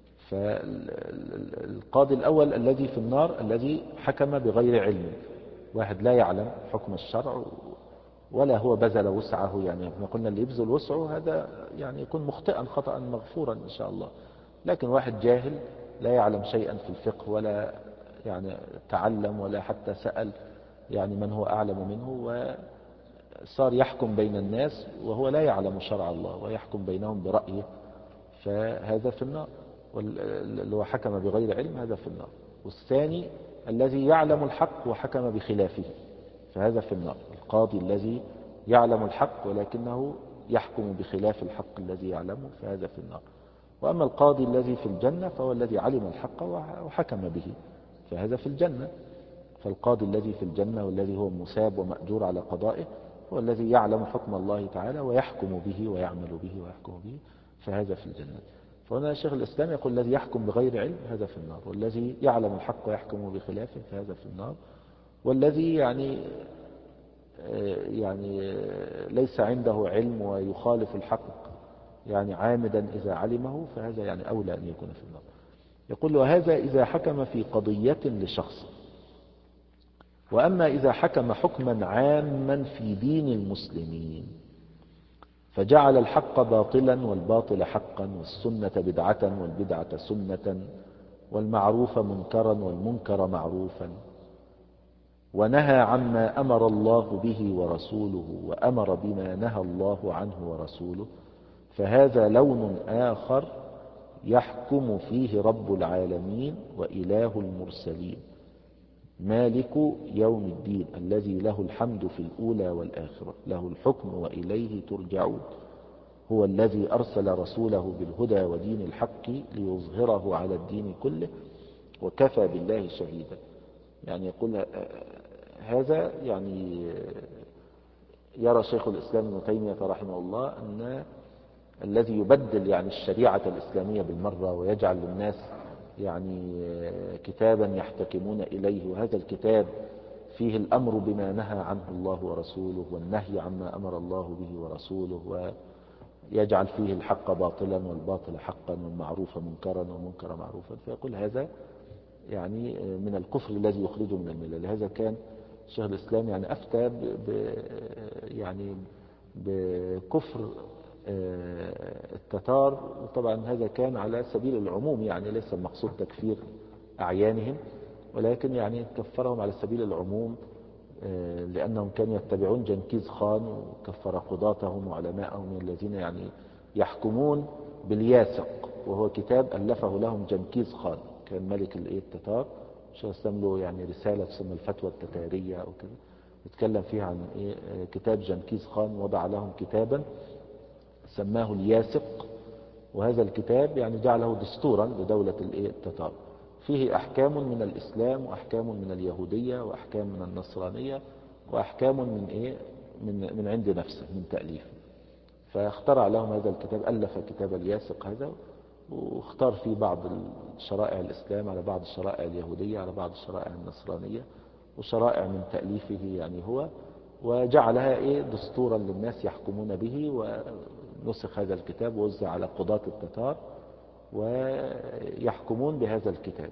فالقاضي الأول الذي في النار الذي حكم بغير علم، واحد لا يعلم حكم الشرع ولا هو بذل وسعه، يعني احنا قلنا اللي يبذل وسعه هذا يعني يكون مخطئا خطأ مغفورا إن شاء الله، لكن واحد جاهل لا يعلم شيئا في الفقه ولا يعني تعلم ولا حتى سأل يعني من هو أعلم منه، وصار يحكم بين الناس وهو لا يعلم شرع الله ويحكم بينهم برأيه، فهذا في النار. واللي هو حكم بغير علم هذا في النار. والثاني الذي يعلم الحق وحكم بخلافه فهذا في النار. القاضي الذي يعلم الحق ولكنه يحكم بخلاف الحق الذي يعلمه فهذا في النار. وأما القاضي الذي في الجنة فهو الذي علم الحق وحكم به فهذا في الجنة. فالقاضي الذي في الجنة والذي هو مساب ومأجور على قضائه هو الذي يعلم حكم الله تعالى ويحكم به ويعمل به ويحكم به فهذا في الجنة. فهنا شيخ الإسلام يقول: الذي يحكم بغير علم هذا في النار، والذي يعلم الحق ويحكم بخلافه فهذا في النار، والذي يعني يعني ليس عنده علم ويخالف الحق يعني عامدا إذا علمه فهذا يعني أولى أن يكون في النار. يقول: وهذا إذا حكم في قضية لشخص. وأما إذا حكم حكما عاما في دين المسلمين فجعل الحق باطلا والباطل حقا والسنة بدعة والبدعة سنة والمعروف منكرا والمنكر معروفا، ونهى عما أمر الله به ورسوله وأمر بما نهى الله عنه ورسوله، فهذا لون آخر يحكم فيه رب العالمين وإله المرسلين مالك يوم الدين الذي له الحمد في الأولى والآخرة، له الحكم وإليه ترجعون، هو الذي أرسل رسوله بالهدى ودين الحق ليظهره على الدين كله وكفى بالله شهيدا. يعني يقول هذا يعني يرى شيخ الإسلام ابن تيمية رحمه الله أن الذي يبدل يعني الشريعة الإسلامية بالمرة ويجعل للناس يعني كتابا يحتكمون إليه، وهذا الكتاب فيه الأمر بما نهى عنه الله ورسوله والنهي عما أمر الله به ورسوله، ويجعل فيه الحق باطلا والباطل حقا والمعروف منكرا والمنكر معروفا، فيقول هذا يعني من الكفر الذي يخرجه من الملة. لهذا كان شيخ الإسلام يعني أفتى ب يعني بكفر التتار، وطبعا هذا كان على سبيل العموم، يعني ليس المقصود تكفير أعيانهم، ولكن يعني كفرهم على سبيل العموم لأنهم كانوا يتبعون جنكيز خان، وكفر قضاتهم وعلماءهم الذين يعني يحكمون بالياسق، وهو كتاب ألفه لهم جنكيز خان كان ملك التتار. شيخ الإسلام له يعني رسالة تسمى الفتوى التتارية أو كذا، يتكلم فيها عن كتاب جنكيز خان، وضع لهم كتابا سماه الياسق وهذا الكتاب يعني جعله دستورا لدولة التتار، فيه أحكام من الإسلام وأحكام من اليهودية وأحكام من النصرانية وأحكام من إيه من من عند نفسه من تأليف. فاخترع لهم هذا الكتاب، ألف كتاب الياسق هذا، واختار فيه بعض شرائع الإسلام على بعض الشرائع اليهودية على بعض الشرائع النصرانية وشرائع من تأليفه يعني هو، وجعلها إيه دستورا للناس يحكمون به. ونسخ هذا الكتاب ووزع على قضاة التتار ويحكمون بهذا الكتاب،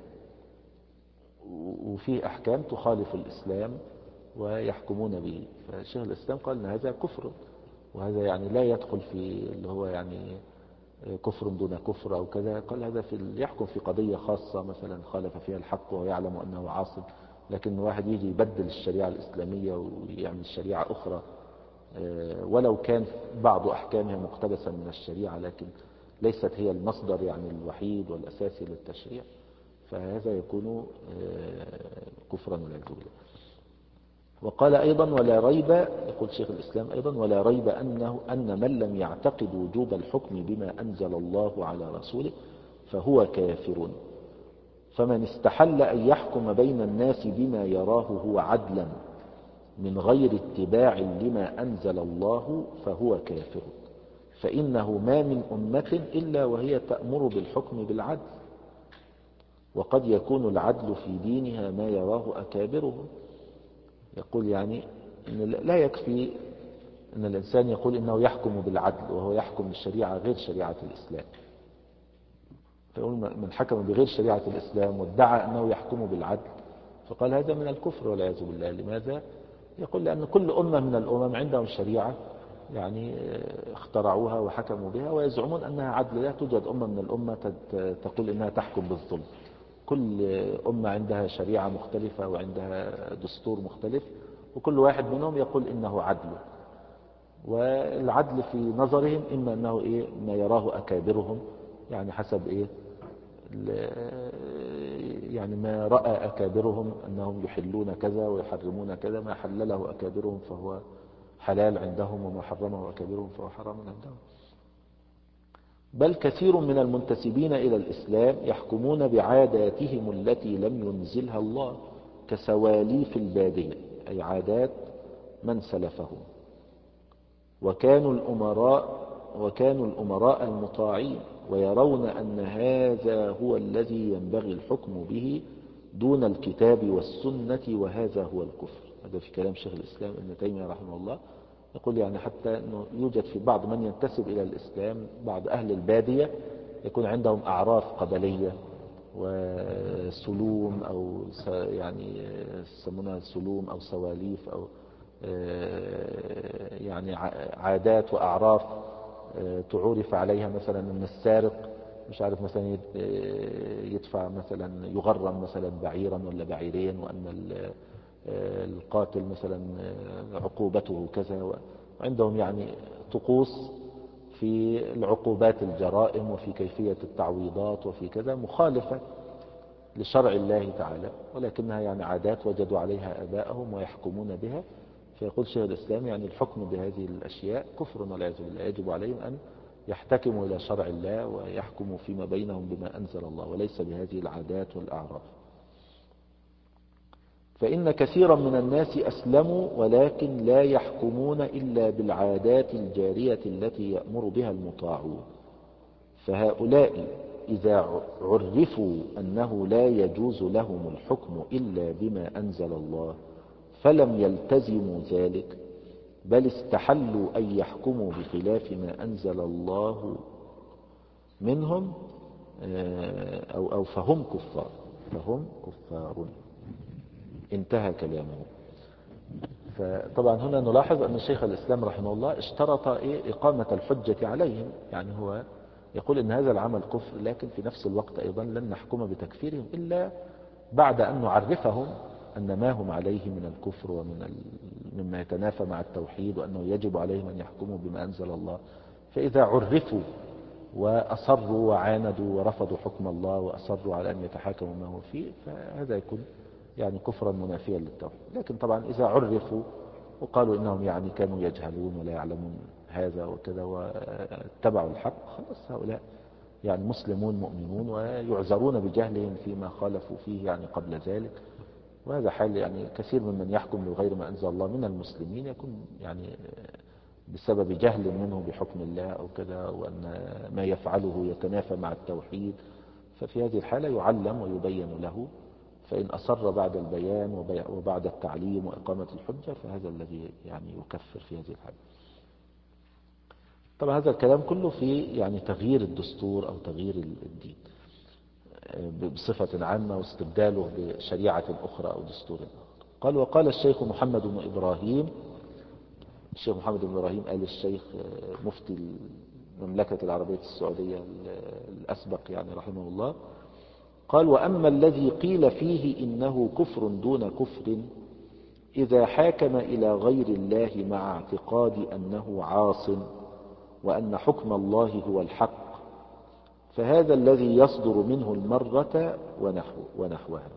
وفيه أحكام تخالف الإسلام ويحكمون به. فشيخ الإسلام قال أن هذا كفر، وهذا يعني لا يدخل في اللي هو يعني كفر دون كفر أو كذا. قال هذا في يحكم في قضية خاصة مثلا خالف فيها الحق ويعلم أنه عاصم، لكن واحد يجي يبدل الشريعة الإسلامية ويعمل شريعة أخرى ولو كان بعض أحكامها مقتبسا من الشريعة لكن ليست هي المصدر يعني الوحيد والأساسي للتشريع، فهذا يكون كفرا والعياذ بالله. وقال أيضا ولا ريب، يقول شيخ الإسلام أيضا ولا ريب أنه أن من لم يعتقد وجوب الحكم بما أنزل الله على رسوله فهو كافر، فمن استحل أن يحكم بين الناس بما يراه هو عدلا من غير اتباع لما أنزل الله فهو كافر، فإنه ما من أمة إلا وهي تأمر بالحكم بالعدل، وقد يكون العدل في دينها ما يراه أكابرهم. يقول يعني إن لا يكفي أن الإنسان يقول إنه يحكم بالعدل وهو يحكم بالشريعة غير شريعة الإسلام. فيقول من حكم بغير شريعة الإسلام وادعى أنه يحكم بالعدل فقال هذا من الكفر والعياذ بالله. لماذا؟ يقول لأن كل أمة من الأمم عندهم شريعة يعني اخترعوها وحكموا بها ويزعمون أنها عدل. لا توجد أمة من الأمة تقول إنها تحكم بالظلم، كل أمة عندها شريعة مختلفة وعندها دستور مختلف وكل واحد منهم يقول إنه عدل. والعدل في نظرهم إما أنه إيه ما يراه أكابرهم، يعني حسب إيه يعني ما رأى أكابرهم أنهم يحلون كذا ويحرمون كذا، ما حلله أكابرهم فهو حلال عندهم وما حرمه أكابرهم فهو حرام عندهم. بل كثير من المنتسبين إلى الإسلام يحكمون بعاداتهم التي لم ينزلها الله كسواليف البادية، أي عادات من سلفهم، وكانوا الأمراء وكانوا الأمراء المطاعين، ويرون أن هذا هو الذي ينبغي الحكم به دون الكتاب والسنة، وهذا هو الكفر. هذا في كلام شيخ الإسلام ابن تيمية رحمه الله. يقول يعني حتى أنه يوجد في بعض من ينتسب إلى الإسلام بعض أهل البادية يكون عندهم أعراف قبلية وسلوم أو يعني يسمونها سلوم أو سواليف أو يعني عادات وأعراف تعرف عليها، مثلا أن السارق مش عارف مثلا يدفع مثلا يغرم مثلا بعيرا ولا بعيرين، وأن القاتل مثلا عقوبته كذا. وعندهم يعني طقوس في العقوبات الجرائم وفي كيفية التعويضات وفي كذا مخالفة لشرع الله تعالى، ولكنها يعني عادات وجدوا عليها آباءهم ويحكمون بها. فيقول شيخ الإسلام يعني الحكم بهذه الأشياء كفر والعياذ بالله، يجب عليهم أن يحتكموا إلى شرع الله ويحكموا فيما بينهم بما أنزل الله وليس بهذه العادات والأعراف. فإن كثيرا من الناس أسلموا ولكن لا يحكمون إلا بالعادات الجارية التي يأمر بها المطاعون، فهؤلاء إذا عرفوا أنه لا يجوز لهم الحكم إلا بما أنزل الله فلم يلتزموا ذلك، بل استحلوا أن يحكموا بخلاف ما أنزل الله منهم أو, أو فهم كفار فهم كفار. انتهى كلامه. فطبعا هنا نلاحظ أن الشيخ الإسلام رحمه الله اشترط إيه إقامة الحجة عليهم، يعني هو يقول إن هذا العمل كفر، لكن في نفس الوقت أيضا لن نحكم بتكفيرهم إلا بعد أن نعرفهم أن ما هم عليه من الكفر ومن مما يتنافى مع التوحيد، وأنه يجب عليهم أن يحكموا بما أنزل الله. فإذا عرفوا وأصروا وعاندوا ورفضوا حكم الله وأصروا على أن يتحاكموا ما هو فيه فهذا يكون يعني كفرا منافيا للتوحيد. لكن طبعا إذا عرفوا وقالوا إنهم يعني كانوا يجهلون ولا يعلمون هذا وكذا واتبعوا الحق، خلاص هؤلاء يعني مسلمون مؤمنون ويعذرون بجهلهم فيما خالفوا فيه يعني قبل ذلك. وهذا حال يعني كثير ممن يحكم بغير ما أنزل الله من المسلمين يكون يعني بسبب جهل منه بحكم الله أو كذا، وأن ما يفعله يتنافى مع التوحيد، ففي هذه الحالة يعلم ويبين له، فإن أصر بعد البيان وبعد التعليم وإقامة الحجة فهذا الذي يعني يكفر في هذه الحالة. طبعا هذا الكلام كله في يعني تغيير الدستور أو تغيير الدين بصفة عامة واستبداله بشريعة أخرى أو دستور آخر. قال وقال الشيخ محمد بن إبراهيم، الشيخ محمد بن إبراهيم آل الشيخ مفتي المملكة العربية السعودية الأسبق يعني رحمه الله، قال وأما الذي قيل فيه إنه كفر دون كفر إذا حاكم إلى غير الله مع اعتقاد أنه عاص وأن حكم الله هو الحق، فهذا الذي يصدر منه المرة ونحو ونحوها.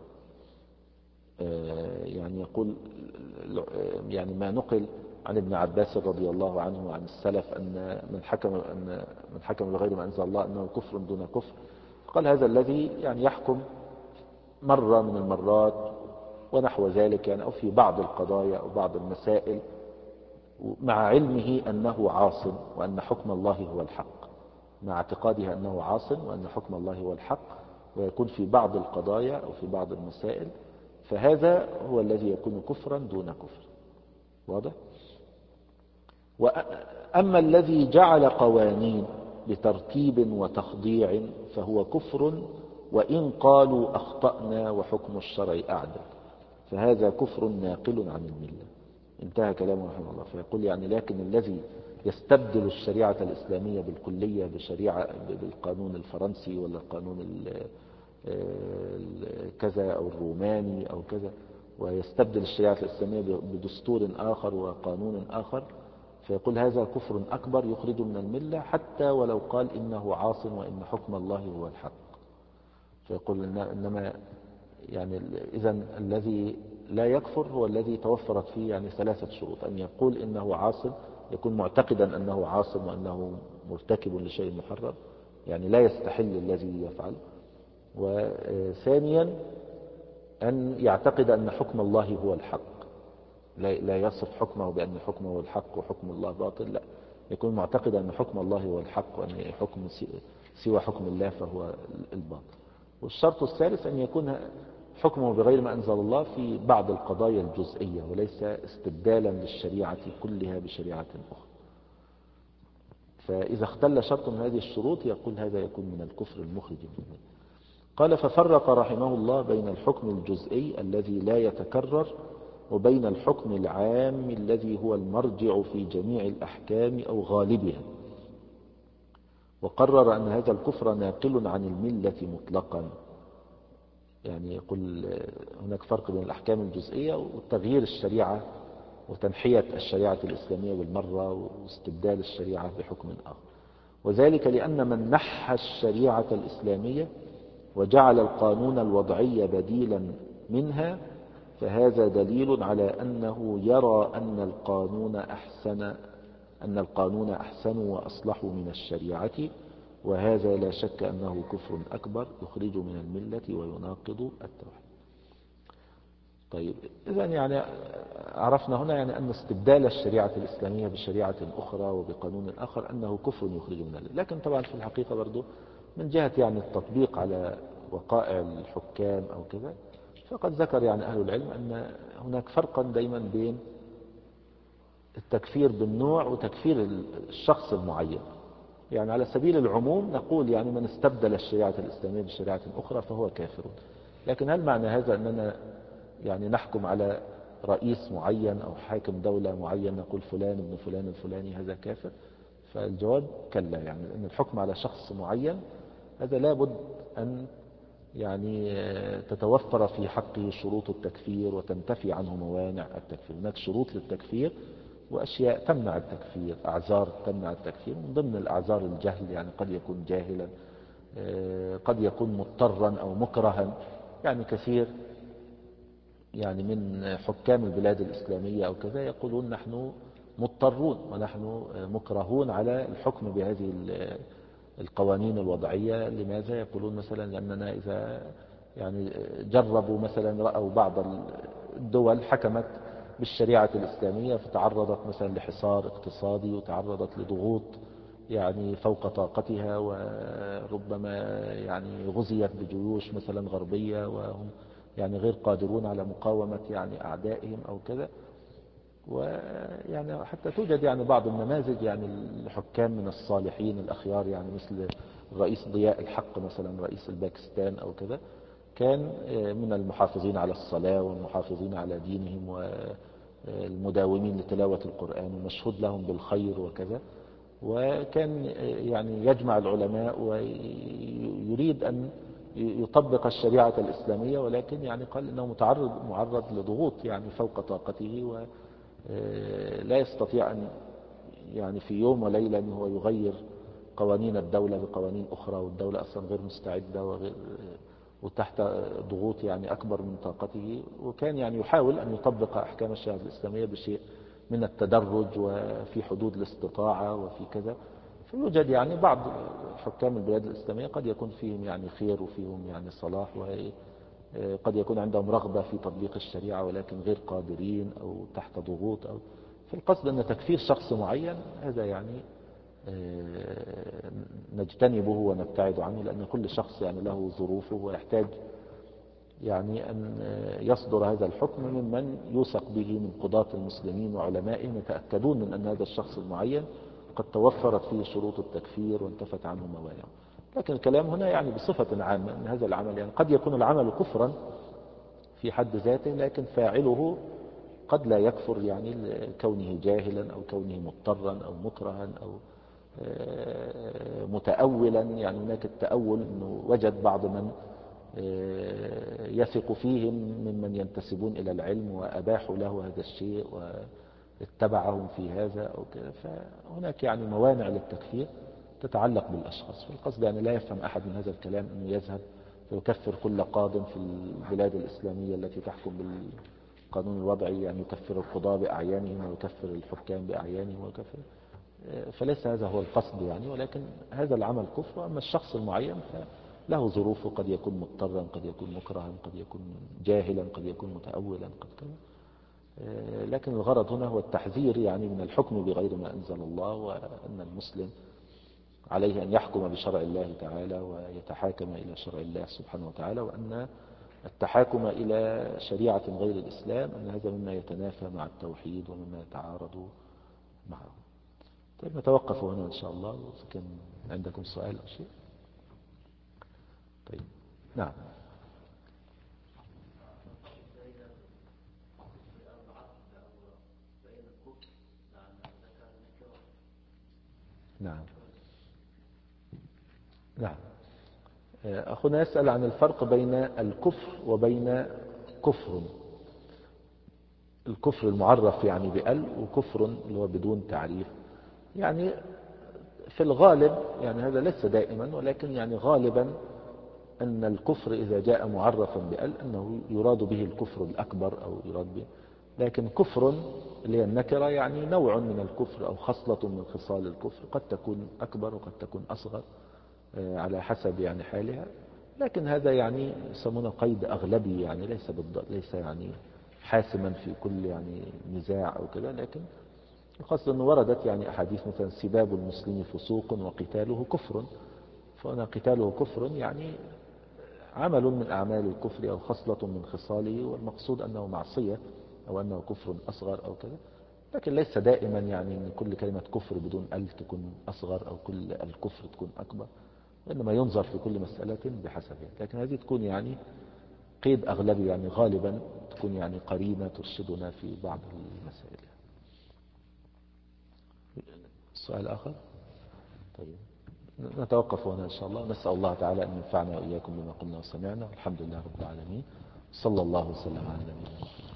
يعني يقول يعني ما نقل عن ابن عباس رضي الله عنه وعن السلف أن من حكم أن من حكم بغير ما أنزل الله أنه كفر دون كفر، قال هذا الذي يعني يحكم مرة من المرات ونحو ذلك يعني، أو في بعض القضايا أو بعض المسائل مع علمه أنه عاص وأن حكم الله هو الحق، مع اعتقاده أنه عاص وأن حكم الله هو الحق، ويكون في بعض القضايا أو في بعض المسائل، فهذا هو الذي يكون كفرا دون كفر. واضح؟ وأما الذي جعل قوانين بترتيب وتخضيع فهو كفر وإن قالوا أخطأنا وحكم الشرع أعدل، فهذا كفر ناقل عن الملة. انتهى كلامه رحمه الله. فيقول يعني لكن الذي يستبدل الشريعة الإسلامية بالكلية بشريعة بالقانون الفرنسي ولا القانون كذا أو الروماني أو كذا، ويستبدل الشريعة الإسلامية بدستور آخر وقانون آخر، فيقول هذا كفر أكبر يخرج من الملة حتى ولو قال إنه عاص وإن حكم الله هو الحق. فيقول إنما يعني إذن الذي لا يكفر هو الذي توفرت فيه يعني ثلاثة شروط: أن يقول إنه عاص، يكون معتقدا أنه عاص وأنه مرتكب لشيء محرم يعني لا يستحل الذي يفعل، وثانيا أن يعتقد أن حكم الله هو الحق، لا يصف حكمه بأن حكمه هو الحق وحكم الله باطل، لا، يكون معتقد أن حكم الله هو الحق وأن حكم سوى حكم الله فهو الباطل. والشرط الثالث أن يكون حكمه بغير ما أنزل الله في بعض القضايا الجزئية وليس استبدالا للشريعة كلها بشريعة أخرى. فإذا اختل شرط من هذه الشروط يقول هذا يكون من الكفر المخرج منه. قال ففرق رحمه الله بين الحكم الجزئي الذي لا يتكرر وبين الحكم العام الذي هو المرجع في جميع الأحكام أو غالبها، وقرر أن هذا الكفر ناقل عن الملة مطلقا. يعني يقول هناك فرق بين الأحكام الجزئية وتغيير الشريعة وتنحية الشريعة الإسلامية بالمرة واستبدال الشريعة بحكم آخر، وذلك لأن من نحى الشريعة الإسلامية وجعل القانون الوضعي بديلا منها فهذا دليل على أنه يرى أن القانون أحسن أن القانون أحسن وأصلح من الشريعة، وهذا لا شك أنه كفر أكبر يخرج من الملة ويناقض التوحيد. طيب إذن يعني عرفنا هنا يعني أن استبدال الشريعة الإسلامية بشريعة أخرى وبقانون آخر أنه كفر يخرج من الملة، لكن طبعا في الحقيقة برضو من جهة يعني التطبيق على وقائع الحكام أو كذا، فقد ذكر يعني أهل العلم أن هناك فرقا دائما بين التكفير بالنوع وتكفير الشخص المعين. يعني على سبيل العموم نقول يعني من استبدل الشريعة الإسلامية بشريعة أخرى فهو كافر، لكن هل معنى هذا أننا يعني نحكم على رئيس معين أو حاكم دولة معين نقول فلان ابن فلان الفلاني هذا كافر؟ فالجواب كلا، يعني أن الحكم على شخص معين هذا لابد أن يعني تتوفر في حقه شروط التكفير وتنتفي عنه موانع التكفير. هناك شروط للتكفير وأشياء تمنع التكفير، أعذار تمنع التكفير، من ضمن الأعذار الجهل، يعني قد يكون جاهلا، قد يكون مضطرا أو مكرها. يعني كثير يعني من حكام البلاد الإسلامية أو كذا يقولون نحن مضطرون ونحن مكرهون على الحكم بهذه القوانين الوضعية. لماذا؟ يقولون مثلا لأننا إذا يعني جربوا مثلا رأوا بعض الدول حكمت بالشريعة الإسلامية فتعرضت مثلا لحصار اقتصادي وتعرضت لضغوط يعني فوق طاقتها، وربما يعني غزيت بجيوش مثلا غربية وهم يعني غير قادرون على مقاومة يعني أعدائهم أو كذا. ويعني حتى توجد يعني بعض النماذج يعني الحكام من الصالحين الأخيار، يعني مثل الرئيس ضياء الحق مثلا رئيس الباكستان أو كذا، كان من المحافظين على الصلاة والمحافظين على دينهم والمداومين لتلاوة القرآن ومشهود لهم بالخير وكذا. وكان يعني يجمع العلماء ويريد أن يطبق الشريعة الإسلامية، ولكن يعني قال إنه متعرض معرض لضغوط يعني فوق طاقته، ولا يستطيع أن يعني في يوم وليلة أنه هو يغير قوانين الدولة بقوانين أخرى، والدولة أصلا غير مستعدة وغير وتحت ضغوط يعني أكبر من طاقته. وكان يعني يحاول أن يطبق أحكام الشريعة الإسلامية بشيء من التدرج وفي حدود الاستطاعة وفي كذا. فيوجد يعني بعض حكام البلاد الإسلامية قد يكون فيهم يعني خير وفيهم يعني صلاح، وقد يكون عندهم رغبة في تطبيق الشريعة ولكن غير قادرين أو تحت ضغوط. أو في القصد أن تكفير شخص معين هذا يعني نجتنبه ونبتعد عنه، لأن كل شخص يعني له ظروفه ويحتاج يعني أن يصدر هذا الحكم ممن يوثق به من قضاة المسلمين وعلمائهم يتأكدون من أن هذا الشخص المعين قد توفرت فيه شروط التكفير وانتفت عنه موانع. لكن الكلام هنا يعني بصفة عامة أن هذا العمل يعني قد يكون العمل كفرا في حد ذاته، لكن فاعله قد لا يكفر يعني كونه جاهلا أو كونه مضطرا أو مكرها أو متأولا. يعني هناك التأول أنه وجد بعض من يثق فيهم ممن ينتسبون إلى العلم وأباحوا له هذا الشيء واتبعهم في هذا أو كذا. فهناك يعني موانع للتكفير تتعلق بالأشخاص. في القصد يعني لا يفهم أحد من هذا الكلام أنه يذهب ويكفر كل قاض في البلاد الإسلامية التي تحكم بالقانون الوضعي، يعني يكفر القضاة بأعيانهم ويكفر الحكام بأعيانهم ويكفر، فليس هذا هو القصد يعني. ولكن هذا العمل كفر. أما الشخص المعين فله ظروفه، قد يكون مضطرا قد يكون مكرها قد يكون جاهلا قد يكون متأولا قد كذا. لكن الغرض هنا هو التحذير يعني من الحكم بغير ما أنزل الله، وأن المسلم عليه أن يحكم بشرع الله تعالى ويتحاكم إلى شرع الله سبحانه وتعالى، وأن التحاكم إلى شريعة غير الإسلام أن هذا مما يتنافى مع التوحيد ومما يتعارض معه. طيب نتوقف هنا إن شاء الله، إذا كان عندكم سؤال أو شيء. طيب نعم. نعم نعم. أخونا يسأل عن الفرق بين الكفر وبين كفر. الكفر المعرف يعني بأل، وكفر اللي هو بدون تعريف. يعني في الغالب يعني هذا ليس دائما، ولكن يعني غالبا أن الكفر إذا جاء معرفا بأل أنه يراد به الكفر الأكبر أو يراد به. لكن كفر اللي هي النكرة يعني نوع من الكفر أو خصلة من خصال الكفر، قد تكون أكبر وقد تكون أصغر على حسب يعني حالها. لكن هذا يعني يسمونه قيد أغلبي، يعني ليس بالضبط ليس يعني حاسما في كل يعني نزاع أو كذا. لكن القصد أنه وردت يعني أحاديث مثلا سباب المسلم فسوق وقتاله كفر، فهنا قتاله كفر يعني عمل من أعمال الكفر أو خصلة من خصاله، والمقصود أنه معصية أو أنه كفر أصغر أو كذا. لكن ليس دائما يعني أن كل كلمة كفر بدون أل تكون أصغر أو كل الكفر تكون أكبر، وإنما ينظر في كل مسألة بحسبها. لكن هذه تكون يعني قيد أغلبي، يعني غالبا تكون يعني قرينة ترشدنا في بعض المسائل. سؤال آخر؟ طيب نتوقف هنا إن شاء الله. نسأل الله تعالى أن ينفعنا وإياكم بما قلنا وسمعنا، والحمد لله رب العالمين. صلى الله وسلم على نبينا محمد.